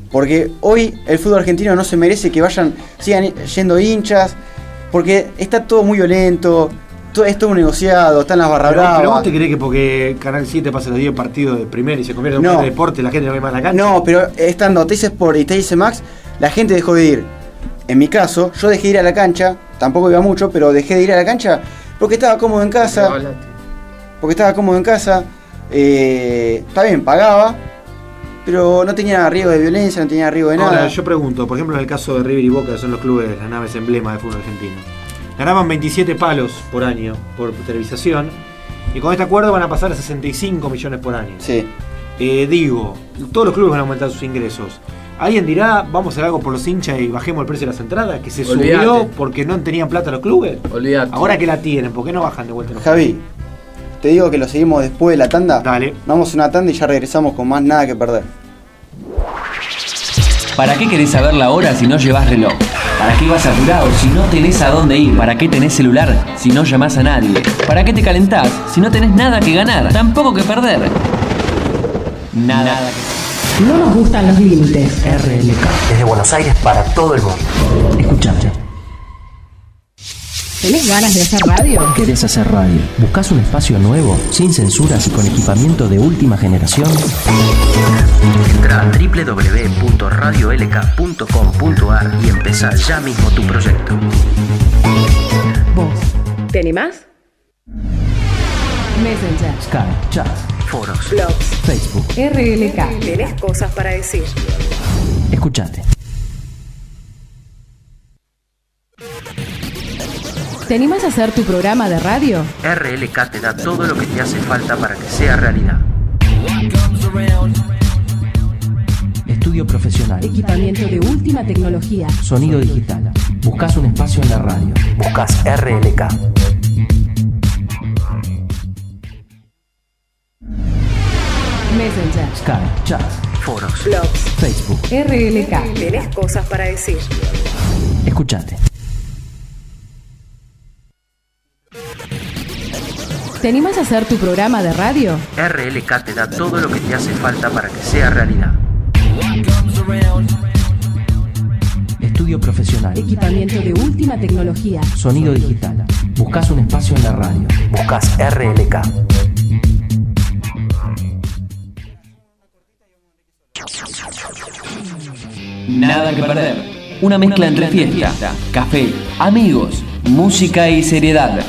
S1: Porque hoy el fútbol argentino no se merece que vayan, sigan yendo hinchas, porque está todo muy violento, todo, es todo un negociado, están las barra
S2: Pero,
S1: bravas.
S2: pero vos te creés que porque Canal siete pasa los diez partidos de primera y se convierte en un
S1: No.
S2: canal de deporte, la gente no ve más la cancha.
S1: No, pero estando T C Sport y T C Max, la gente dejó de ir. En mi caso, yo dejé de ir a la cancha, tampoco iba mucho, pero dejé de ir a la cancha porque estaba cómodo en casa. Porque estaba cómodo en casa, eh, está bien, pagaba, pero no tenía riesgo de violencia, no tenía riesgo de nada.
S2: Ahora, yo pregunto, por ejemplo, en el caso de River y Boca, que son los clubes, las naves emblema del fútbol argentino, ganaban veintisiete palos por año por televisación, y con este acuerdo van a pasar a sesenta y cinco millones por año.
S1: Sí.
S2: Eh, digo, todos los clubes van a aumentar sus ingresos. ¿Alguien dirá, vamos a hacer algo por los hinchas y bajemos el precio de las entradas? Que se
S7: Olvídate.
S2: subió porque no tenían plata los clubes.
S7: Olvídate.
S2: Ahora que la tienen, ¿por qué no bajan de vuelta los
S1: Javi, te digo que lo seguimos después de la tanda.
S2: Dale.
S1: Vamos a una tanda y ya regresamos con más nada que perder.
S8: ¿Para qué querés saber la hora si no llevas reloj? ¿Para qué vas apurado si no tenés a dónde ir? ¿Para qué tenés celular si no llamás a nadie? ¿Para qué te calentás si no tenés nada que ganar? Tampoco que perder. Nada que
S9: No nos gustan los límites.
S8: R L K. Desde Buenos Aires para todo el mundo. Escuchate.
S9: ¿Tenés ganas de hacer radio?
S8: ¿Querés hacer radio? ¿Buscás un espacio nuevo, sin censuras y con equipamiento de última generación? Entra a doble u doble u doble u punto radio l k punto com punto a r y empezá ya mismo tu proyecto.
S9: ¿Vos te animás? Messenger,
S8: Skype, chat, foros,
S9: blogs,
S8: Facebook.
S9: R L K. ¿Tenés cosas para decir?
S8: Escuchate.
S9: ¿Te animás a hacer tu programa de radio?
S8: R L K te da todo lo que te hace falta para que sea realidad. Estudio profesional.
S9: Equipamiento de última tecnología.
S8: Sonido digital. Buscás un espacio en la radio. Buscás R L K.
S9: Messenger,
S8: Skype, chat, foros,
S9: blogs,
S8: Facebook.
S9: R L K. ¿Tenés cosas para decir?
S8: Escuchate.
S9: ¿Te animás a hacer tu programa de radio?
S8: R L K te da todo lo que te hace falta para que sea realidad. Estudio profesional.
S9: Equipamiento de última tecnología.
S8: Sonido digital. Buscás un espacio en la radio. Buscás R L K. Nada que perder. Una mezcla entre fiesta, café, amigos, música y seriedad.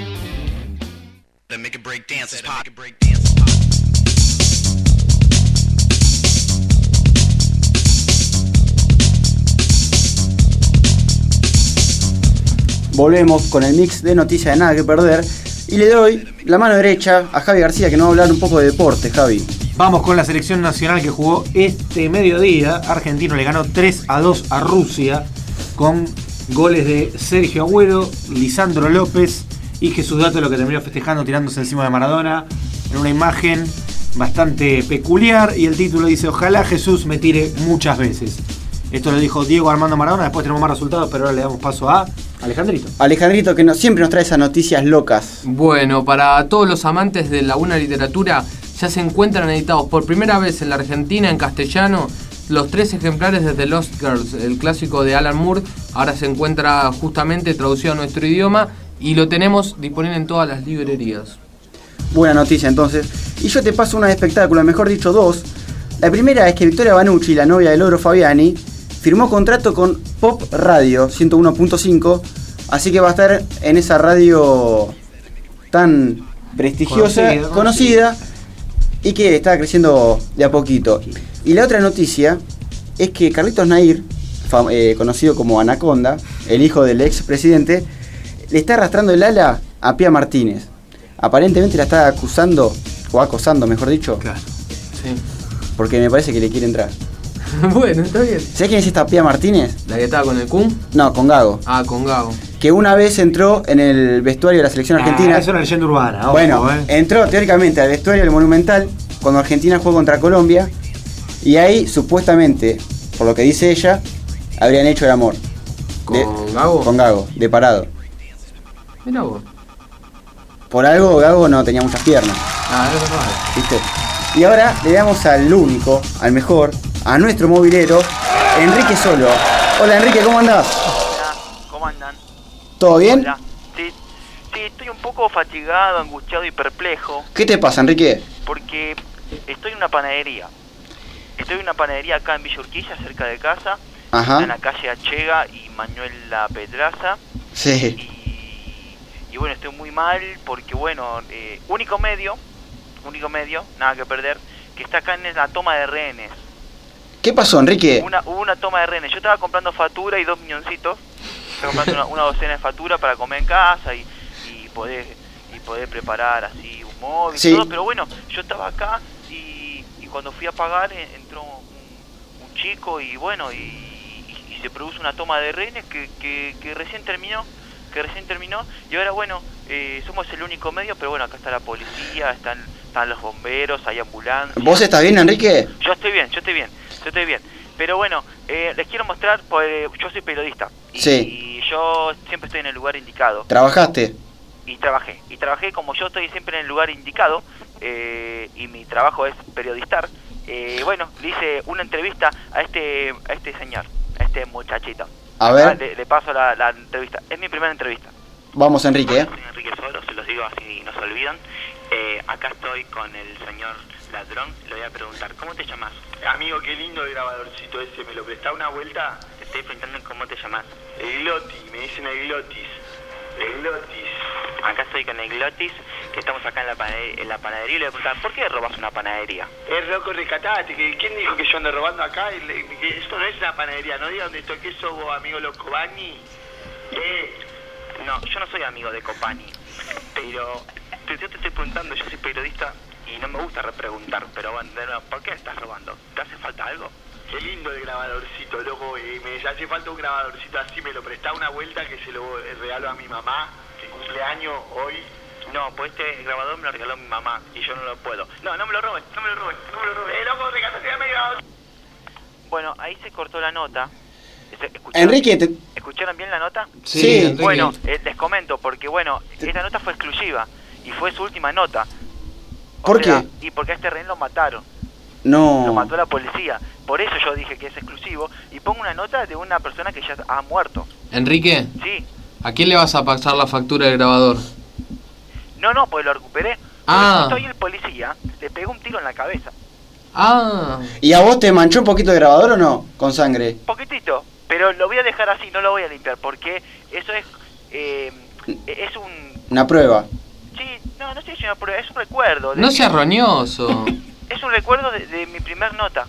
S1: Volvemos con el mix de noticias de nada que perder. Y le doy la mano derecha a Javi García, que nos va a hablar un poco de deporte. Javi.
S2: Vamos con la selección nacional que jugó este mediodía. Argentino le ganó tres a dos a Rusia con goles de Sergio Agüero, Lisandro López y Jesús Dato, lo que terminó festejando tirándose encima de Maradona en una imagen bastante peculiar, y el título dice: ojalá Jesús me tire muchas veces. Esto lo dijo Diego Armando Maradona. Después tenemos más resultados, pero ahora le damos paso a Alejandrito.
S1: Alejandrito, que no, siempre nos trae esas noticias locas.
S7: Bueno, para todos los amantes de la buena literatura, ya se encuentran editados por primera vez en la Argentina en castellano los tres ejemplares de The Lost Girls, el clásico de Alan Moore. Ahora se encuentra justamente traducido a nuestro idioma y lo tenemos disponible en todas las librerías.
S1: Buena noticia entonces. Y yo te paso una de espectáculo, mejor dicho dos. La primera es que Victoria Banucci, la novia de Loro Fabiani, firmó contrato con Pop Radio ciento uno punto cinco, así que va a estar en esa radio tan prestigiosa,
S2: Conocida,
S1: conocida, y que está creciendo de a poquito. Y la otra noticia es que Carlitos Nair, fam- eh, conocido como Anaconda, el hijo del ex presidente, le está arrastrando el ala a Pía Martínez. Aparentemente la está acusando, o acosando mejor dicho,
S2: Claro.
S7: Sí.
S1: porque me parece que le quiere entrar.
S7: Bueno, está bien.
S1: ¿Sabés quién es esta Pía Martínez?
S7: ¿La que estaba con el Kun?
S1: No, con Gago.
S7: Ah, con Gago.
S1: Que una vez entró en el vestuario de la selección argentina.
S2: Ah, es una leyenda urbana. Ojo,
S1: Bueno,
S2: eh.
S1: entró teóricamente al vestuario del Monumental cuando Argentina jugó contra Colombia, y ahí supuestamente, por lo que dice ella, habrían hecho el amor.
S7: ¿Con
S1: De-
S7: Gago?
S1: Con Gago, de parado.
S7: Mirá vos.
S1: Por algo Gago no tenía muchas piernas,
S7: Ah, es verdad.
S1: ¿viste? Y ahora le damos al único, al mejor, a nuestro movilero, Enrique Solo. Hola Enrique, ¿cómo andás?
S10: Hola, ¿cómo andan?
S1: ¿Todo bien?
S10: Hola. Sí, sí, estoy un poco fatigado, angustiado y perplejo.
S1: ¿Qué te pasa, Enrique?
S10: Porque estoy en una panadería. Estoy en una panadería acá en Villa Urquiza, cerca de casa.
S1: Ajá.
S10: En la calle Achega y Manuel La Pedraza.
S1: Sí.
S10: Y, y bueno, estoy muy mal porque, bueno, eh, único medio, único medio, nada que perder, que está acá en la toma de rehenes.
S1: ¿Qué pasó, Enrique?
S10: Una, hubo una toma de rehenes. Yo estaba comprando factura y dos milloncitos. Estaba comprando una, una docena de factura para comer en casa y, y poder y poder preparar así un móvil
S1: Sí.
S10: y todo. Pero bueno, yo estaba acá y, y cuando fui a pagar eh, entró un, un chico y bueno, y, y, y se produjo una toma de rehenes que, que, que recién terminó. que recién terminó y ahora bueno, eh, somos el único medio, pero bueno, acá está la policía, están, están los bomberos, hay ambulancias.
S1: ¿Vos estás bien, Enrique?
S10: Yo estoy bien, yo estoy bien, yo estoy bien. Pero bueno, eh, les quiero mostrar, pues, yo soy periodista. Y,
S1: Sí.
S10: y yo siempre estoy en el lugar indicado.
S1: ¿Trabajaste?
S10: Y trabajé. Y trabajé como yo estoy siempre en el lugar indicado. Eh, y mi trabajo es periodistar. Eh, bueno, le hice una entrevista a este a este señor, a este muchachito.
S1: A ver.
S10: Ah, le, le paso la, la entrevista. Es mi primera entrevista.
S1: Vamos, Enrique.
S10: Soy Enrique Solo, se los digo así no se olvidan. Eh, acá estoy con el señor Ladrón. Le voy a preguntar, ¿cómo te llamas?
S11: Amigo, qué lindo el grabadorcito ese, ¿me lo prestás una vuelta?
S10: Te estoy preguntando cómo te llamas.
S11: El Gloti, me dicen el Glotis. El Glotis.
S10: Acá estoy con el Glotis, que estamos acá en la, panade- en la panadería y le voy a preguntar, ¿por qué robas una panadería?
S11: Es loco, rescatate, que ¿quién dijo que yo ando robando acá? El- que esto no es una panadería, no diga dónde estoy, que sos vos, amigo Loco Bani. Eh,
S10: No, yo no soy amigo de Copani, pero te, yo te estoy preguntando, yo soy periodista y no me gusta repreguntar, pero bueno, de nuevo, ¿por qué estás robando? ¿Te hace falta algo?
S11: qué lindo el grabadorcito, loco, eh, me hace falta un grabadorcito así, me lo prestás una vuelta que se lo regalo a mi mamá, que cumple años hoy.
S10: No, pues este grabador me lo regaló mi mamá y yo no lo puedo. No, no me lo robes, no me lo robes, no me lo robes.
S11: Eh, loco, rescatate, dame el grabador.
S10: Bueno, ahí se cortó la nota. ¿Escucharon,
S1: Enrique, te...
S10: ¿Escucharon bien la nota?
S1: Sí, Sí, Enrique.
S10: Bueno, eh, les comento, porque bueno, esta nota fue exclusiva y fue su última nota. O
S1: ¿Por
S10: sea,
S1: qué?
S10: Y porque a este rehén lo mataron.
S1: No.
S10: Lo mató la policía. Por eso yo dije que es exclusivo y pongo una nota de una persona que ya ha muerto.
S7: Enrique,
S10: Sí.
S7: ¿a quién le vas a pasar la factura del grabador?
S10: No, no, pues lo recuperé.
S7: Ah.
S10: Justo ahí el policía le pegó un tiro en la cabeza.
S7: Ah.
S1: ¿Y a vos te manchó un poquito de grabador o no? Con sangre.
S10: Poquitito. Pero lo voy a dejar así, no lo voy a limpiar porque eso es... Eh, es un...
S1: Una prueba.
S10: Sí, no, no sé si es una prueba, es un recuerdo. de
S7: No
S10: que-
S7: seas roñoso.
S10: Es un recuerdo de, de mi primer nota.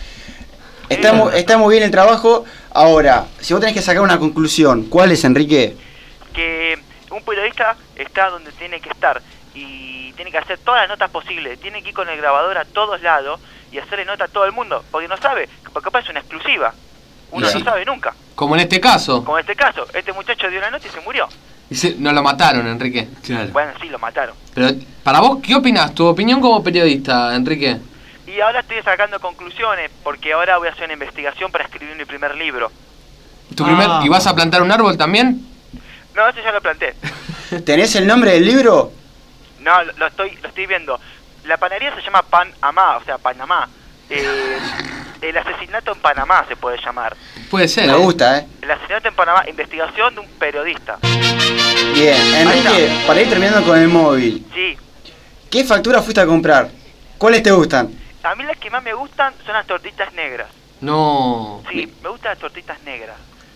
S1: Está, mu- está muy bien el trabajo. Ahora, si vos tenés que sacar una conclusión, ¿cuál es, Enrique?
S10: Que un periodista está donde tiene que estar y tiene que hacer todas las notas posibles. Tiene que ir con el grabador a todos lados y hacerle nota a todo el mundo. Porque no sabe, porque capaz es una exclusiva. Uno
S7: Sí.
S10: no sabe nunca.
S7: Como en este caso.
S10: Como en este caso, este muchacho dio una nota y se murió.
S7: Dice, no lo mataron, Enrique.
S10: Bueno, sí, lo mataron.
S7: Pero, para vos, ¿qué opinás? ¿Tu opinión como periodista, Enrique?
S10: Y ahora estoy sacando conclusiones porque ahora voy a hacer una investigación para escribir mi primer libro.
S7: ¿Tu primer,
S1: Ah.
S7: ¿Y vas a plantar un árbol también?
S10: No, eso ya lo planté.
S1: ¿Tenés el nombre del libro?
S10: No, lo, lo estoy lo estoy viendo. La panadería se llama Panamá, o sea, Panamá. Eh, el asesinato en Panamá se puede llamar.
S7: Puede ser.
S1: Me
S7: ¿eh?
S1: gusta, ¿eh?
S10: El asesinato en Panamá, investigación de un periodista.
S1: Bien. Enrique, para ir terminando con el móvil,
S10: Sí,
S1: ¿qué factura fuiste a comprar? ¿Cuáles te gustan?
S10: a mí las que más me gustan son las tortitas negras.
S7: No.
S10: Sí, me gustan las tortitas negras.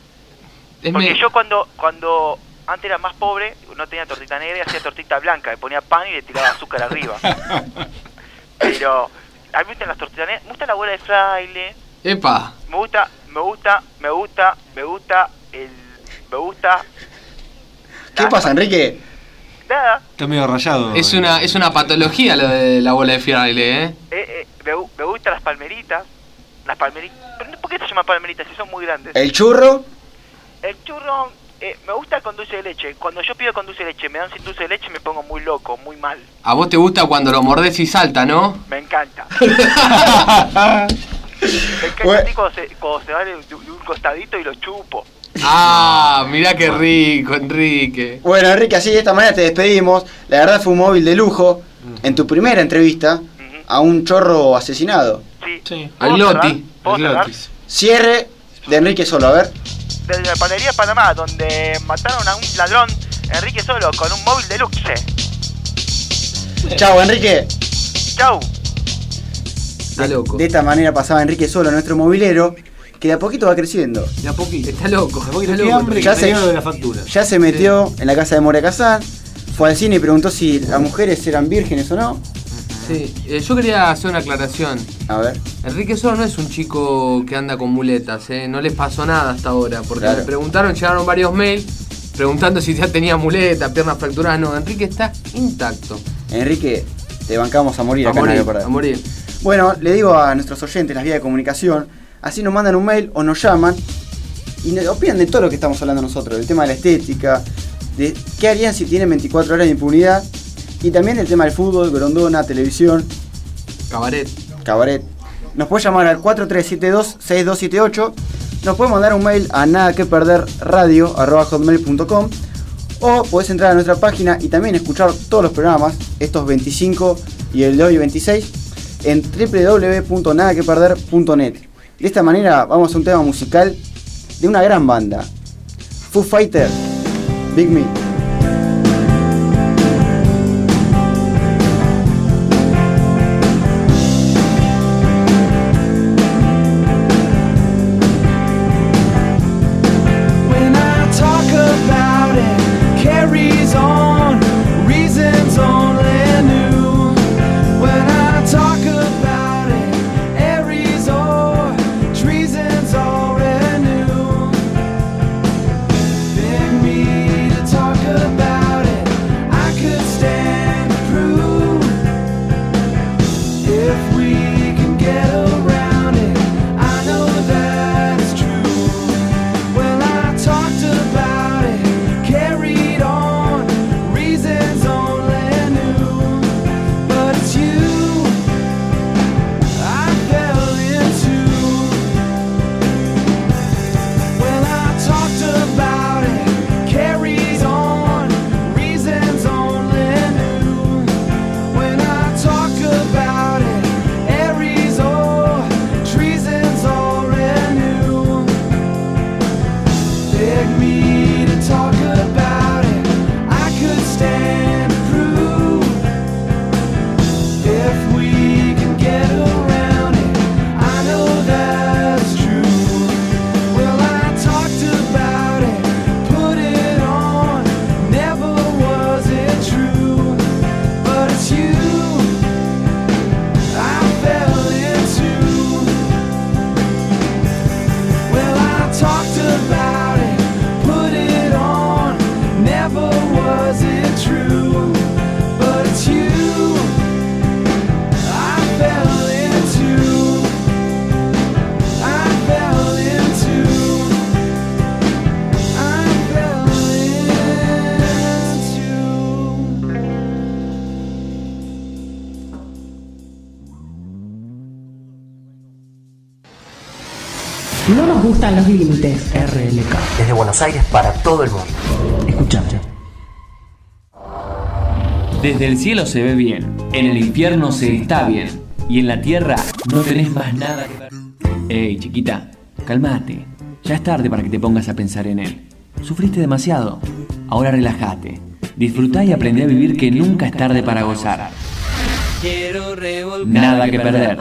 S7: Es
S10: Porque
S7: me-
S10: yo cuando cuando antes era más pobre, no tenía tortita negra y hacía tortita blanca, le ponía pan y le tiraba azúcar arriba. Pero a mí me gustan las tortitas negras, me gusta la bola de fraile,
S7: Epa.
S10: me gusta, me gusta, me gusta, me gusta el me gusta
S1: ¿Qué pasa, Enrique?
S10: nada,
S2: Está medio rayado.
S7: Es una, es una patología lo de la bola de fraile, ¿eh?
S10: eh, eh, me, gu- me gustan las palmeritas, las palmeritas, pero ¿por qué se llaman palmeritas si son muy grandes?
S1: ¿El churro?
S10: El churro, eh, me gusta con dulce de leche. Cuando yo pido con dulce de leche, me dan sin dulce de leche, me pongo muy loco, muy mal.
S7: A vos te gusta cuando lo mordés y salta, ¿no?
S10: Me encanta. Me encanta
S1: Bueno.
S10: así cuando se, cuando se va de, de un costadito y lo chupo.
S7: Ah, mirá qué rico, Enrique.
S1: Bueno, Enrique, así de esta manera te despedimos. La verdad fue un móvil de lujo en tu primera entrevista a un chorro asesinado.
S10: Sí.
S7: Al
S10: ¿Puedo
S7: Loti.
S10: cerrar? ¿Puedo cerrar?
S1: Cierre de Enrique Solo, a ver.
S10: Desde la panadería de Panamá, donde mataron a un ladrón, Enrique Solo, con un móvil deluxe.
S1: Chau, Enrique.
S10: Chau.
S7: Está loco.
S1: De esta manera pasaba Enrique Solo, nuestro movilero, que de a poquito va creciendo.
S2: De a poquito.
S7: Está loco.
S2: De a poquito.
S7: Está
S2: Qué
S7: loco.
S2: hambre
S1: Ya
S2: que
S1: se-
S2: me dio de la factura.
S1: Ya se metió en la casa de Moria Kazan, fue al cine y preguntó si las mujeres eran vírgenes o no.
S7: Sí, eh, yo quería hacer una aclaración.
S1: A ver.
S7: Enrique Solo no es un chico que anda con muletas, ¿eh? No les pasó nada hasta ahora, porque
S1: Claro.
S7: me preguntaron, llegaron varios mails preguntando si ya tenía muletas, piernas fracturadas. No, Enrique está intacto.
S1: Enrique, te bancamos a morir
S7: A
S1: acá en
S7: morir,
S1: Radio Perdón.
S7: a morir.
S1: Bueno, le digo a nuestros oyentes las vías de comunicación, así nos mandan un mail o nos llaman y nos opinan de todo lo que estamos hablando nosotros, del tema de la estética, de qué harían si tienen veinticuatro horas de impunidad y también del tema del fútbol, grondona, televisión,
S7: Cabaret.
S1: cabaret. Nos puede llamar al cuatro tres siete dos, seis dos siete ocho, nos puede mandar un mail a nada que perder radio arroba hotmail punto com o podés entrar a nuestra página y también escuchar todos los programas, estos veinticinco y el de hoy veintiséis, en doble u doble u doble u punto nada que perder punto net. De esta manera vamos a un tema musical de una gran banda, Foo Fighters, Big Me.
S4: When I talk about it, carries on, reasons only new. When I talk about it, Aries or treason's already new. Beg me to talk about it, I could stand to prove. If we can get around it, I know that it's true. Well, I talked about it, carried on, reasons only knew. But it's you I fell into. Well, I talked about it, carries on, reasons only knew. When I talk about it, Aries or treason's already new. Beg me to talk about it, I could stand to prove. If we can get around it, I know that's true. Well, I talked about it, put it on, never was it true. But it's you I fell into. Well, I talked about it, put it on, never was it true. But it's you I fell into. I fell into. I fell into.
S9: No nos gustan los límites.
S12: R L K. Desde Buenos Aires para todo el mundo. Escuchate.
S8: Desde el cielo se ve bien, en el infierno se está bien, y en la tierra no tenés más nada que ver. Ey, chiquita, calmate. Ya es tarde para que te pongas a pensar en él. Sufriste demasiado. Ahora relájate. Disfrutá y aprendé a vivir, que nunca es tarde para gozar. Nada que perder.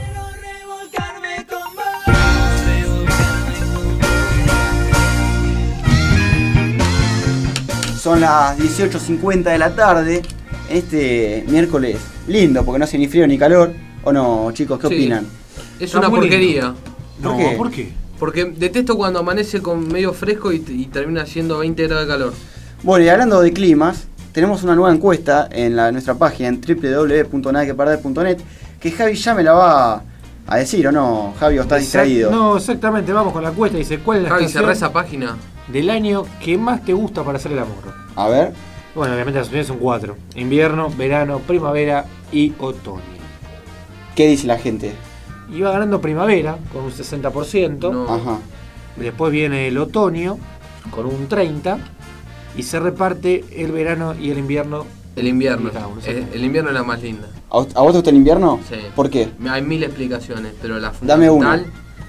S1: Son las dieciocho cincuenta de la tarde, este miércoles lindo, porque no hace ni frío ni calor. ¿O no, chicos? ¿Qué
S7: Sí.
S1: opinan?
S7: Es
S2: Está
S7: una
S2: muy
S7: porquería.
S1: ¿Por
S2: No,
S1: qué?
S2: ¿por qué?
S7: Porque detesto cuando amanece con medio fresco y, y termina siendo veinte grados de calor.
S1: Bueno, y hablando de climas, tenemos una nueva encuesta en la, nuestra página en doble u doble u doble u punto nada que perder punto net, que Javi ya me la va a decir, ¿o no? Javi, ¿o estás distraído?
S2: No, exactamente, vamos con la encuesta. Dice, ¿cuál es la
S7: Javi,
S2: estación
S7: cerrá esa página.
S2: del año que más te gusta para hacer el amor?
S1: A ver.
S2: Bueno, obviamente las opciones son cuatro. Invierno, verano, primavera y otoño.
S1: ¿Qué dice la gente?
S2: Y va ganando primavera con un sesenta por ciento.
S7: No.
S1: Ajá.
S2: Después viene el otoño con un treinta por ciento. Y se reparte el verano y el invierno.
S7: El invierno.
S2: Cada uno,
S7: Eh, el invierno es la más linda.
S1: ¿A, a vos te gusta el invierno?
S7: Sí.
S1: ¿Por qué?
S7: Hay mil explicaciones, pero la
S1: Dame
S7: fundamental,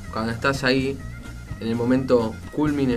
S7: cuando estás ahí, en el momento culmine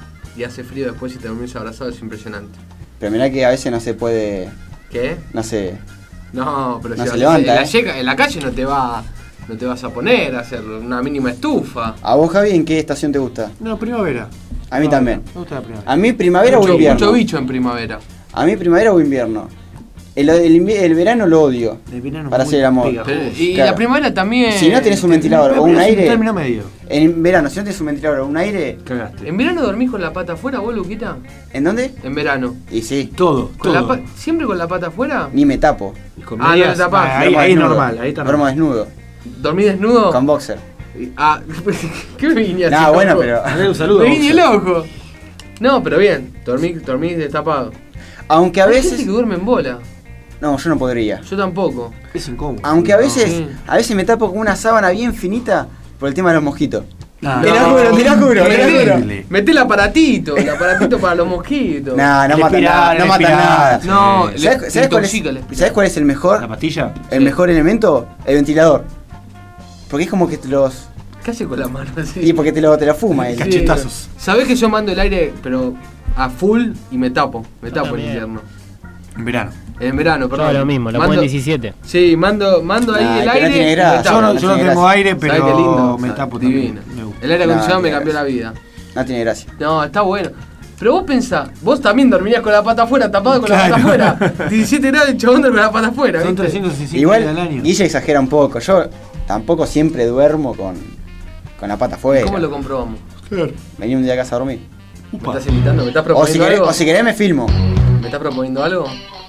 S7: y hace frío después y te dormís abrazado, es impresionante.
S1: Pero mirá que a veces no se puede.
S7: ¿Qué?
S1: No sé.
S7: No, pero
S1: No
S7: si
S1: se
S7: en,
S1: levanta,
S7: la,
S1: ¿eh?
S7: llega- en la calle no te va no te vas a poner a hacer una mínima estufa.
S1: ¿A vos, Javi, en qué estación te gusta?
S2: No, primavera.
S1: A mí también.
S2: Me gusta la primavera.
S1: A mí primavera
S7: mucho,
S1: o invierno.
S7: mucho bicho en primavera.
S1: A mí primavera o invierno. El, el, invi- el verano lo odio.
S2: El verano
S1: para
S2: muy
S1: hacer el amor.
S2: pegajoso.
S7: Pero- y
S1: Claro.
S7: la primavera también.
S1: Si no tenés un ventilador o un
S2: Es un
S1: aire.
S2: término medio.
S1: En verano, si no tenés un ventilador o un aire.
S2: Cagaste.
S7: ¿En verano dormís con la pata afuera, vos, Luquita?
S1: ¿En dónde?
S7: En verano.
S1: Y sí.
S2: Todo,
S7: ¿Con la
S2: todo.
S7: pa- ¿Siempre con la pata afuera?
S1: Ni me tapo.
S2: Con
S7: Ah, no
S2: medias,
S7: te tapás.
S2: ah, Ahí,
S1: Duermo
S2: ahí es
S1: desnudo.
S2: normal, ahí está
S1: Duermo
S2: normal.
S1: desnudo.
S7: ¿Dormís desnudo?
S1: Con boxer.
S7: Ah, ¿qué me guiñas?
S1: Nah,
S7: loco?
S1: bueno, pero.
S2: Dale un saludo.
S7: Me
S2: a
S7: guiñé el
S2: vos.
S7: ojo. No, pero bien, dormí, dormí destapado.
S1: Aunque a
S7: Hay
S1: veces.
S7: gente que duerme en bola.
S1: No, yo no podría.
S7: Yo tampoco.
S2: Es incómodo.
S1: Aunque a veces.
S7: Sí.
S1: A veces me tapo con una sábana bien finita por el tema de los mosquitos.
S2: Nah,
S1: Te lo juro, te lo juro, te lo juro.
S2: Horrible.
S7: Meté el aparatito, el aparatito para los mosquitos.
S1: Nah, no
S2: El
S1: mata
S2: espiral,
S1: nada, no
S2: el
S1: mata
S2: espiral.
S1: nada.
S7: No,
S2: Sí.
S7: le-
S1: ¿Sabes,
S7: le
S1: sabes cuál,
S7: intoxica el
S1: es,
S7: espiral.
S1: ¿Sabes cuál es el mejor?
S2: ¿La pastilla?
S1: El
S7: Sí.
S1: mejor elemento, el ventilador. Porque es como que te los.
S7: ¿Qué hace con la mano así?
S1: Y porque te lo, te lo fuma él.
S7: Sí,
S2: Cachetazos.
S7: Sabés que yo mando el aire, pero a full y me tapo. Me tapo en
S3: también.
S7: invierno.
S2: En verano.
S7: En verano,
S3: Yo
S7: perdón.
S3: lo mismo, lo
S7: Mando-
S3: pongo en diecisiete.
S7: Sí, mando, mando ahí
S1: Nah,
S7: el
S1: que no
S7: aire.
S1: tiene
S7: y me
S1: gracia.
S7: tapo.
S2: Yo no,
S1: no
S2: yo no
S1: tiene
S2: tengo
S1: gracia.
S2: aire,
S7: ¿Sabés
S2: pero
S7: qué lindo?
S2: me
S7: Ah,
S2: tapo
S7: divino.
S2: también. Me gusta.
S7: El aire acondicionado
S1: No,
S7: me
S1: tiene
S7: cambió la
S1: gracia.
S7: vida.
S1: No tiene gracia.
S7: No, está bueno. Pero vos pensás, vos también dormirías con la pata afuera, tapado con la pata
S2: Claro.
S7: afuera. diecisiete grados y chabón duerme con la pata afuera.
S2: Son
S7: ¿viste?
S2: trescientos sesenta
S1: Igual,
S2: al año.
S1: Guille exagera un poco. Yo tampoco siempre duermo con, con la pata afuera.
S7: ¿Cómo lo comprobamos?
S1: Vení un día a casa a dormir.
S7: ¿Me estás invitando? ¿Me estás
S1: O
S7: proponiendo
S1: si, querés,
S7: algo?
S1: o si querés me filmo.
S7: ¿Me estás proponiendo algo?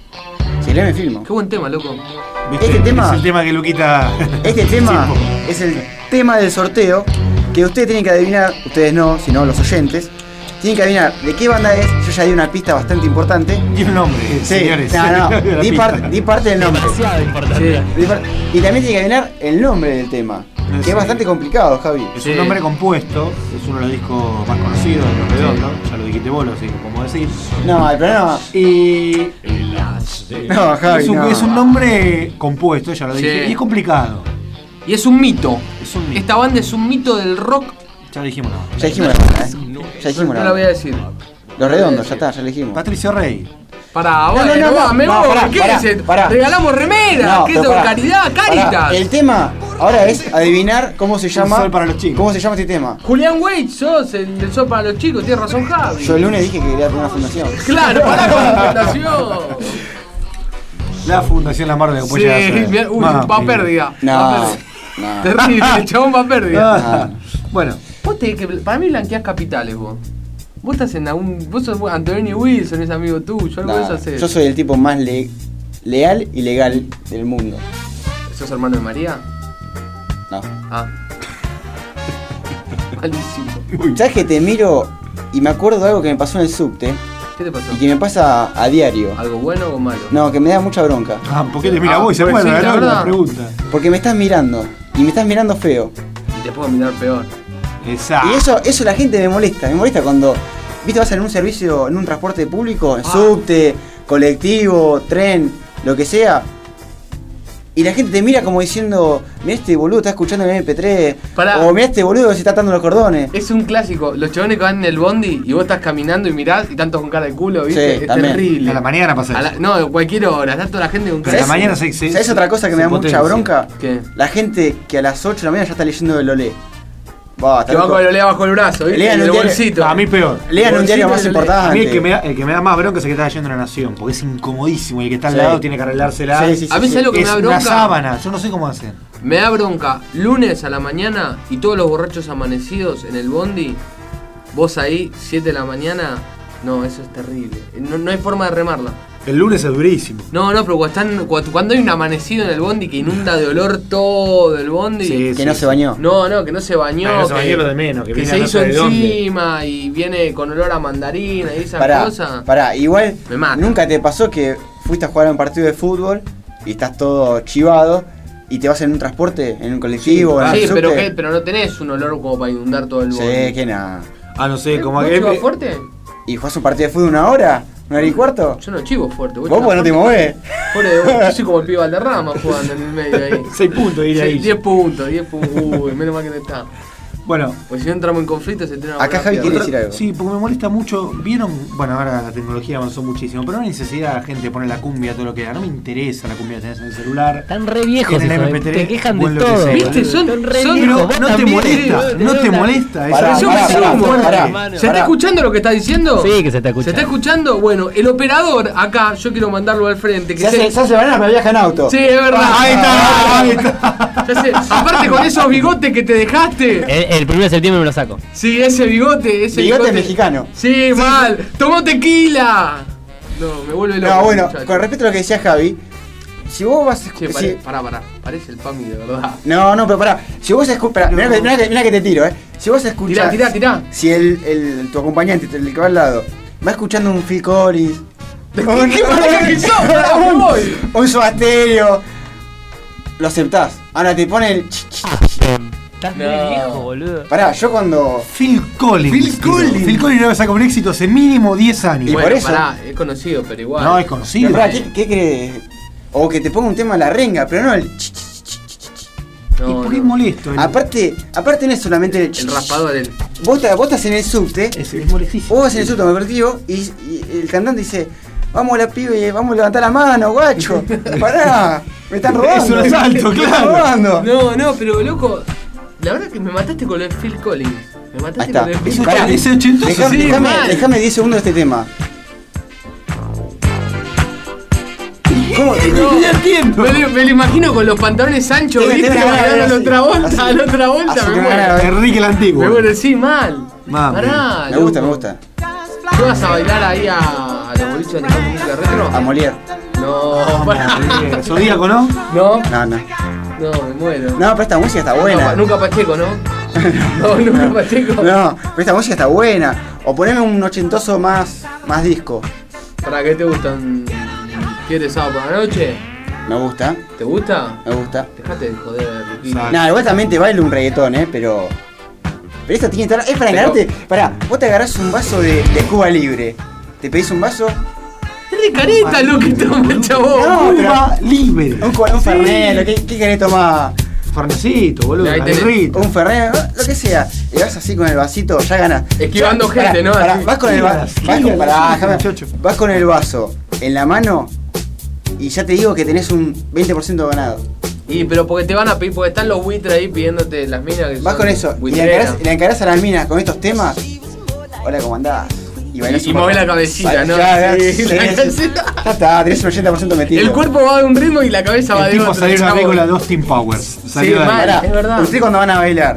S1: Si querés me filmo.
S7: Qué buen tema, loco.
S2: ¿Viste?
S1: Este tema-
S2: Es el tema que Luquita.
S1: Este tema
S2: Sí,
S1: es el tema del sorteo que ustedes tienen que adivinar, ustedes no, sino los oyentes. Tienen que adivinar de qué banda es. Yo ya di una pista bastante importante.
S2: Y un nombre,
S1: Sí,
S2: señores.
S1: no, no,
S2: La
S1: di,
S2: pista.
S1: par- di parte del nombre.
S3: Demasiado importante.
S1: Di par- Y también tienen que adivinar el nombre del tema. Que
S2: Sí.
S1: es bastante complicado, Javi.
S2: Es
S7: Sí.
S2: un nombre compuesto, es uno de los discos más conocidos de Los Redondos, ya lo dijiste vos, así que podemos decir.
S1: No, el problema.
S2: Y
S1: No, Javi.
S2: es un,
S1: no.
S2: es un nombre compuesto, ya lo
S7: Sí.
S2: dije, y es complicado.
S7: Y es un mito.
S2: Es un mito.
S7: Esta banda es un mito del rock.
S2: Ya lo dijimos, no.
S1: Ya dijimos la banda, ¿eh? Ya dijimos
S7: No
S1: la
S7: la voy a
S1: banda.
S7: decir.
S1: Los redondos, ya está, ya lo dijimos.
S2: Patricio Rey.
S7: Pará,
S1: No,
S7: bueno,
S1: no, no,
S7: va,
S1: no,
S7: me
S1: no,
S7: voy.
S1: pará,
S7: ¿Qué
S1: pará,
S7: es?
S1: pará.
S7: Regalamos remera.
S1: No,
S7: ¿Qué es
S1: pero
S7: eso?
S1: pará,
S7: Caridad,
S1: pará.
S7: Caritas.
S1: El tema ahora es adivinar cómo se llama.
S2: sol para los chicos.
S1: ¿Cómo se llama este tema?
S7: Julián Wade, sos el del sol para los chicos, tienes razón, Javi.
S1: Yo el lunes dije que quería tener una fundación.
S7: Claro, pará con la fundación.
S2: La Fundación La Mar de
S7: Sí,
S2: Apoya.
S7: bien, uy, va pérdida. Va
S1: No,
S7: pérdida.
S1: no.
S7: Terrible, el chabón va pérdida.
S2: Ah, bueno,
S7: Vos tenés que. Para mí blanqueás capitales, vos. Vos estás en algún. Vos sos Anthony Wilson, es amigo tuyo, algo
S1: No,
S7: de eso hacés.
S1: yo soy el tipo más le- leal y legal del mundo.
S7: ¿Sos hermano de María?
S1: No.
S7: Ah. Malísimo.
S1: ¿Sabes que te miro y me acuerdo de algo que me pasó en el subte
S7: ¿Qué te pasó?
S1: y que me pasa a diario?
S7: ¿Algo bueno o malo?
S1: No, que me da mucha bronca.
S2: ah, ¿por qué te mira
S7: Ah,
S2: vos y se
S7: pues
S2: acuerda?
S7: sí, la
S2: ¿no?
S7: verdad.
S2: La pregunta.
S1: Porque me estás mirando y me estás mirando feo.
S7: Y te puedo mirar peor.
S2: Exacto.
S1: Y eso, eso la gente me molesta, me molesta cuando, viste, vas en un servicio, en un transporte público, en
S7: Ah.
S1: subte, colectivo, tren, lo que sea, y la gente te mira como diciendo, mira este boludo está escuchando el eme pe tres,
S7: Pará.
S1: o mira este boludo que se está atando los cordones.
S7: Es un clásico. Los chabones que van en el bondi y vos estás caminando y mirás y tantos con cara de culo, ¿viste?
S1: Sí,
S7: es
S1: también.
S7: terrible.
S2: A la mañana pasa
S7: A
S2: eso.
S7: la- no, a cualquier hora. Está toda la gente con cara
S2: A
S7: de
S2: la mañana se, se
S1: ¿Sabes otra cosa que
S2: se
S1: me da mucha
S2: potencia.
S1: bronca?
S7: ¿Qué?
S1: La gente que a las ocho de la mañana ya está leyendo el Olé. Va, está
S7: Que va
S1: loco.
S7: con el olea bajo el brazo, ¿viste?
S1: Lean
S7: En
S1: un
S7: el
S1: diario-
S7: bolsito.
S2: A mí peor.
S1: Lean un diario
S7: Bolsito
S1: más
S7: de Olé.
S1: importante.
S2: A mí el que, me da, el que me da más bronca es el que está leyendo La Nación, porque es incomodísimo y el que está al
S1: Sí.
S2: lado tiene que arreglársela.
S1: Sí, sí, sí,
S7: A mí
S1: sí.
S7: ¿sabes lo que
S2: Es
S7: me da
S2: una
S7: bronca?
S2: sábana, yo no sé cómo hacen.
S7: Me da bronca. Lunes a la mañana y todos los borrachos amanecidos en el bondi. Vos ahí, siete de la mañana. No, eso es terrible. No, no hay forma de remarla.
S2: El lunes es durísimo.
S7: No, no, pero cuando, están, cuando, cuando hay un amanecido en el bondi que inunda de olor todo el bondi.
S2: Sí,
S1: Que
S2: sí,
S1: no
S2: sí.
S1: se bañó.
S7: No, no, que no se bañó.
S2: Ah, no se
S7: que,
S2: bañó lo de menos, que
S7: que
S2: viene
S7: se
S2: a no
S7: hizo
S2: sé de dónde.
S7: encima y viene con olor a mandarina y esas
S1: Pará,
S7: cosas.
S1: pará, igual
S7: Me mata.
S1: nunca te pasó que fuiste a jugar a un partido de fútbol y estás todo chivado y te vas en un transporte, en un colectivo, en
S7: Sí,
S1: el
S7: pero,
S1: subte.
S7: que, pero no tenés un olor como para inundar todo el bondi.
S1: Sí, que nada.
S2: Ah, no sé, como
S7: ¿Vos
S2: que.
S7: chivas fuerte?
S1: ¿Y jugás un partido de fútbol una hora? ¿Una hora y cuarto?
S7: Yo no chivo fuerte.
S1: Vos porque no te movés.
S7: Pobre, yo soy como el pibe Valderrama jugando en el medio ahí.
S2: seis puntos, diría
S7: Sí,
S2: ahí.
S7: diez puntos, diez puntos. Uy, menos mal que no está.
S2: Bueno,
S7: pues si no entramos en conflicto se tiene
S1: Acá Javi quiere decir algo.
S2: Sí, porque me molesta mucho. ¿Vieron? Bueno, ahora la tecnología avanzó muchísimo, pero no hay necesidad de la gente de poner la cumbia, todo lo que da. No me interesa la cumbia que tenés en el celular.
S3: Están re viejos,
S2: en el
S3: hijos de-
S2: M P tres,
S3: te quejan de
S2: o en lo que
S3: todo.
S2: sea.
S7: ¿Viste? Son,
S3: Son re
S7: son-
S3: viejos,
S2: Pero
S3: vos
S2: no te
S3: también,
S2: molesta,
S3: eh,
S2: no te
S3: una-
S2: molesta.
S1: Pará,
S2: esa-
S1: pará,
S7: Yo me
S1: pará,
S7: sumo.
S1: pará, pará,
S3: hermano.
S7: ¿Se está
S1: pará.
S7: escuchando lo que está diciendo?
S3: Sí, que se está
S7: ¿Se
S3: escuchando.
S7: está escuchando? Bueno, el operador acá, yo quiero mandarlo al frente. Que
S1: Se hace, se hace banana, pero viaja en auto.
S7: Sí, es verdad.
S2: Ahí está, ahí está.
S7: Ya sé, aparte con esos bigotes que te dejaste.
S3: El, el primero de septiembre me lo saco.
S7: Sí, ese bigote, ese
S1: Bigote
S7: bigote.
S1: mexicano.
S7: Sí, mal. Tomó tequila. No, me vuelve loco.
S1: No, bueno,
S7: muchacho.
S1: con respecto a lo que decía Javi, si vos vas a
S7: Che,
S1: escuchar.
S7: pare- pará, pará. Parece el Pami de verdad.
S1: No, no, pero pará. Si vos escuchas.
S7: No.
S1: Mirá, que- mirá que, mirá que te tiro, eh. Si vos escuchás.
S7: Tirá, tirá, tirá.
S1: Si el, el, tu acompañante, el que va al lado, va escuchando un Phil Collins.
S7: ¿Qué marca que sos? Pará, me voy.
S1: Un Soda Stereo, lo aceptás. Ahora te pone el. ch, ch, ch.
S3: Estás
S7: No.
S3: re viejo, boludo.
S1: Pará, yo cuando.
S2: Phil Collins.
S1: Phil
S2: tío.
S1: Collins.
S2: Phil Collins debe sacar un éxito hace mínimo diez años.
S1: Y
S7: Bueno,
S1: por eso-
S7: pará, es conocido, pero igual.
S2: No, es conocido.
S1: Pará, ¿qué, qué crees? O que te ponga un tema a la renga, pero no el. ch, ch, ch, ch, ch.
S7: No,
S2: ¿Y por qué es
S7: no.
S2: molesto? El-
S1: Aparte, aparte no es solamente el. ch,
S7: El
S1: ch,
S7: raspador, el.
S1: Vos, estás- vos estás en el subte,
S2: Es, es molestísimo.
S1: vos vas en el subte con el colectivo y, y el cantante dice. Vamos la pibe, vamos a levantar la mano, guacho. Pará, me están robando.
S2: Es un asalto,
S1: me
S2: claro.
S1: están robando.
S7: No, no, pero loco. La verdad que me mataste con lo de Phil Collins. Me
S1: Ahí
S7: mataste
S1: está.
S7: con lo de Phil
S2: Eso
S1: Pará,
S2: ese ochentoso.
S1: Déjame,
S7: sí,
S1: déjame,
S7: mal.
S1: déjame diez segundos de este tema. ¿Cómo?
S7: No,
S2: Ya entiendo.
S7: Me lo, me lo imagino con los pantalones anchos,
S1: Tengo-
S7: ¿viste?
S1: tengo ganas de ver
S7: Bailando
S1: así.
S7: otra vuelta,
S1: Así.
S7: a la otra vuelta,
S1: Así
S7: me
S1: tengo
S7: muero.
S1: ganas de ver.
S2: Enrique el Antiguo.
S7: Me muero, sí, mal.
S2: Mami.
S7: Pará,
S1: Me gusta, me
S7: loco.
S1: gusta.
S7: ¿Qué vas a bailar ahí a, a los boliches donde cantan música retro?
S1: A Molière.
S7: No, pará.
S2: Zodíaco, ¿no?
S7: No,
S1: No, no.
S7: no, me muero.
S1: No, pero esta música está
S7: Nunca,
S1: buena.
S7: nunca Pacheco, ¿no? No, nunca Pacheco.
S1: No, pero esta música está buena. O poneme un ochentoso más, más disco.
S7: ¿Para qué te gustan? ¿Quieres sábado por la noche?
S1: Me gusta,
S7: ¿Te gusta?
S1: me gusta.
S7: Dejate de joder, Riquín.
S2: Exacto.
S1: Nada, igual también te bailo un reggaetón, eh, pero. Pero esto tiene que estar. Es para
S7: Pero-
S1: ganarte. Pará, vos te agarrás un vaso de, de Cuba Libre. Te pedís un vaso.
S7: Es de careta lo que toma el chabón.
S1: No, pero-
S2: Cuba libre.
S1: Un, cu- un Fernet, lo que, ¿qué querés tomar?
S2: Farnecito, boludo.
S7: Ahí tenés.
S2: Aguerrito.
S1: Un Fernet, lo que sea. Y vas así con el vasito, ya ganas.
S7: Esquivando
S1: Ya,
S7: gente, ¿no?
S1: pará,
S7: Así.
S1: vas con el vaso.
S2: Gilas,
S1: Vas, con-
S2: gilas,
S1: pará,
S2: gilas,
S1: déjame-
S2: muchacho.
S1: vas con el vaso en la mano y ya te digo que tenés un veinte por ciento ganado.
S7: Y pero porque te van a pedir, porque están los buitres ahí pidiéndote las minas que
S1: Vas
S7: son
S1: con eso y le
S7: buitreras.
S1: encarás, le encarás a las minas con estos temas. Hola, ¿cómo andás? bailás
S7: Y
S1: un
S7: movés
S1: poco.
S7: la cabecita,
S1: Bailás,
S7: ¿no?
S1: Ya, ya,
S7: Sí,
S1: sí,
S7: la
S1: sí.
S7: cabecita.
S1: Ya está, tenés un ochenta por ciento metido.
S7: El cuerpo va de un ritmo y la cabeza va
S2: El
S7: de
S2: tipo
S7: otro.
S2: salió en una
S7: chavo.
S2: película de Austin Powers. Salió de ahí.
S7: mal.
S1: Pará,
S7: es verdad.
S1: ¿ustedes cuando van a bailar?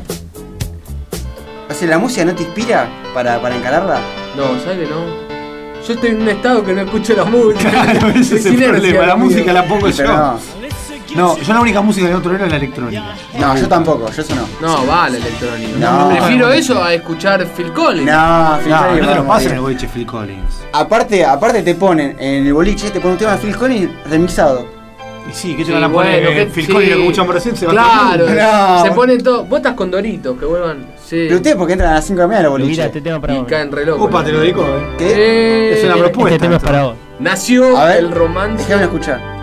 S1: O sea, ¿la música no te inspira para, para encararla?
S7: No, ¿sabes que no? Yo estoy en un estado que no escucho la música.
S2: Claro, ese es el
S7: Silencio,
S2: problema. La
S7: amigo.
S2: música la pongo
S1: Pero
S2: yo.
S1: no.
S2: No, yo la única música que no tolero es la electrónica.
S1: No, yo tampoco, yo eso no.
S7: No, va la electrónica.
S1: No.
S7: Prefiero eso a escuchar Phil Collins.
S1: No, Phil
S2: No,
S1: Collins,
S2: no te lo
S1: vamos,
S2: pases en
S1: sí.
S2: el boliche Phil Collins.
S1: Aparte, aparte te ponen en el boliche, te ponen un tema de Phil Collins remixado.
S2: Y sí, ¿qué te
S7: Sí,
S2: van a poner?
S7: bueno,
S2: Eh,
S7: que-
S2: Phil
S7: sí.
S2: Collins lo que escuchamos recién se va
S7: Claro,
S2: todo el mundo.
S1: No.
S7: se pone todo. Vos estás con Doritos, que vuelvan. Sí.
S1: Pero ustedes porque entran a las cinco de la mañana al boliche.
S3: Mira, este tema para
S7: Y
S3: vos.
S7: caen reloj.
S2: Opa, te lo dedico, eh.
S1: ¿Qué?
S7: Eh,
S2: Es una propuesta.
S3: Este tema es para vos.
S7: Nació
S1: A ver,
S7: el romance.
S1: Déjame escuchar.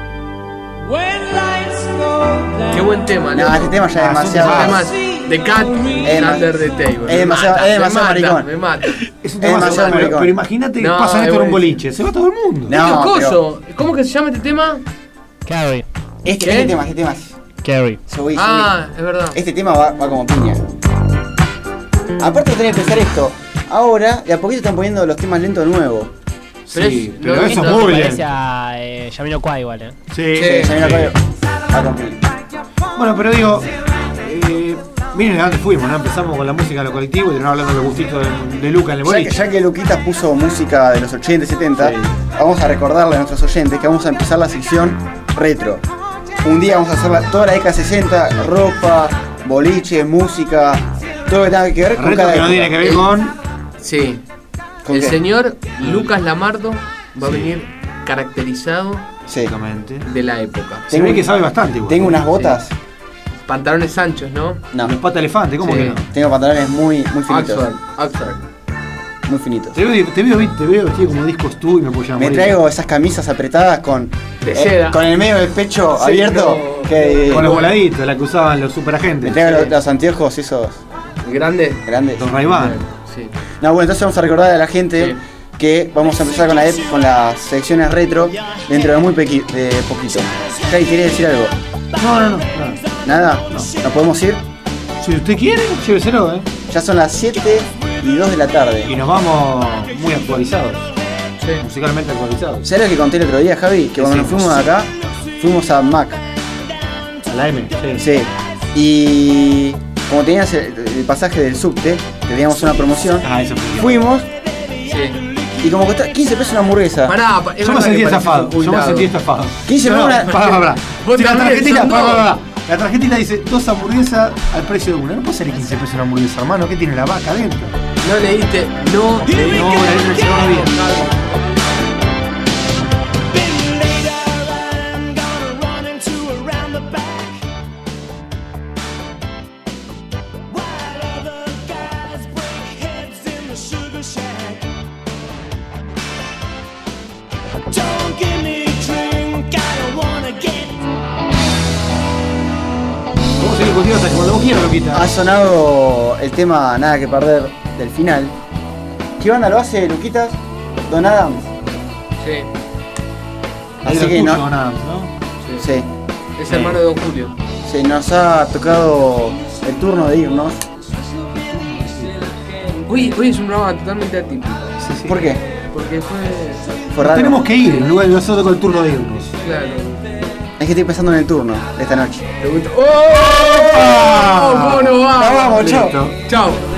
S7: Qué buen tema,
S1: No,
S7: loco.
S1: este tema ya es
S2: Ah,
S1: demasiado.
S2: son
S7: Además, The Cat
S1: Es dema-
S7: Under the Table.
S1: es demasiado-
S7: Me
S1: es demasiado
S7: mata,
S1: maricón.
S7: Me mata.
S2: Es un
S1: Es
S2: tema
S1: demasiado
S2: pero,
S1: maricón.
S2: pero imagínate que
S7: No,
S2: pasan
S7: es
S2: esto en un
S7: buenísimo.
S2: boliche. Se va todo el mundo.
S1: No,
S7: Esto es
S1: pero-
S7: coso. ¿Cómo que se llama este tema?
S3: Carrie.
S1: Este,
S7: ¿Qué?
S1: este tema, este tema. es-
S3: Carrie.
S1: subí, subí.
S7: Ah, es verdad.
S1: Este tema va, va como piña. Aparte de tener que pensar esto, ahora de a poquito están poniendo los temas lentos nuevos.
S7: Pero
S2: Sí,
S7: es-
S2: pero
S7: lo
S2: eso
S7: lindo
S2: es
S7: es
S2: muy
S7: que
S2: bien.
S3: Parece a eh, Jamiroquai igual, eh.
S2: Sí,
S7: Sí,
S1: ya viene
S2: sí.
S1: acá, va con piña.
S2: Bueno, pero digo, eh, miren de dónde fuimos, ¿no? Empezamos con la música de lo colectivo y terminamos hablando de los gustitos de, de Luca en el
S1: Ya que,
S2: boliche.
S1: ya que Luquita puso música de los ochenta y setenta,
S2: Sí.
S1: vamos a recordarle a nuestros oyentes que vamos a empezar la sección retro. Un día vamos a hacer la- toda la década sesenta, ropa, boliche, música, todo lo que tenga que ver con
S2: Reto
S1: cada
S2: que no
S1: época.
S2: tiene que ver con...
S7: Sí.
S1: ¿Con
S7: El
S1: qué?
S7: señor Lucas Lamardo va a
S2: Sí.
S7: venir caracterizado
S1: Sí.
S2: Exactamente.
S7: de la época.
S2: Se ve que sabe bastante igual.
S1: Tengo unas botas.
S7: Pantalones anchos, ¿no?
S1: No,
S2: Los pata elefante, ¿cómo
S7: Sí.
S2: que no?
S1: tengo pantalones muy, muy finitos.
S7: Oxford. Oxford.
S1: Muy finitos.
S2: Te veo, te veo, te veo vestido como discos tú y me puedo llamar.
S1: Me traigo esas camisas apretadas con,
S7: De
S1: eh,
S7: seda.
S1: con el medio del pecho
S7: Sí,
S1: abierto.
S7: no.
S1: Que,
S2: Con los voladitos, la que usaban los superagentes.
S1: me traigo los, los anteojos esos
S7: ¿Grande?
S1: Grande.
S2: Don Raibán.
S7: Sí.
S1: No, bueno, entonces vamos a recordar a la gente sí. que vamos a empezar con, la, con las secciones retro dentro de muy pequi, de poquito. Jai, ¿querés decir algo?
S2: No, no, no.
S1: ¿Nada? No. ¿Nos podemos ir?
S2: Si usted quiere, lléveselo, ¿eh?
S1: Ya son las siete y dos de la tarde.
S2: Y nos vamos muy actualizados. Sí. Musicalmente actualizados.
S1: ¿Sabes lo que conté el otro día, Javi? Que cuando sí, nos fuimos de acá, fuimos a Mac.
S2: A la M, sí.
S1: Sí. Y como tenías el, el pasaje del subte, teníamos una promoción.
S2: Ah, eso fue.
S1: Fuimos.
S7: Sí.
S1: Y como costaba quince pesos una hamburguesa.
S7: Pará, pa,
S2: yo me sentí estafado. Yo me sentí estafado.
S1: quince pesos una.
S2: Pará, pará. La tarjetita, pará, pará. La tarjetita dice dos hamburguesas al precio de una. No puede ser quince pesos una hamburguesa, hermano. ¿Qué tiene la vaca adentro?
S7: No leíste, no leíste.
S2: No, la leíste no bien.
S1: Ha sonado el tema Nada que Perder del final. ¿Qué banda lo hace, Luquitas? Don Adams.
S7: Sí.
S1: Así que no.
S2: Don Adams, ¿no?
S1: Sí. sí.
S7: Es sí. hermano de Don Julio.
S1: Sí, nos ha tocado el turno de irnos.
S7: Hoy, hoy es un programa totalmente atípico.
S1: Sí, sí. ¿Por qué?
S7: Porque fue.
S1: Fue raro.
S2: Tenemos que ir, en lugar de nosotros con el turno de irnos.
S7: Claro.
S1: Es que estoy pensando en el turno de esta noche.
S7: ¡Oh! ¡Oh! ¿Cómo no va?
S1: Vamos, chao.
S7: Chao.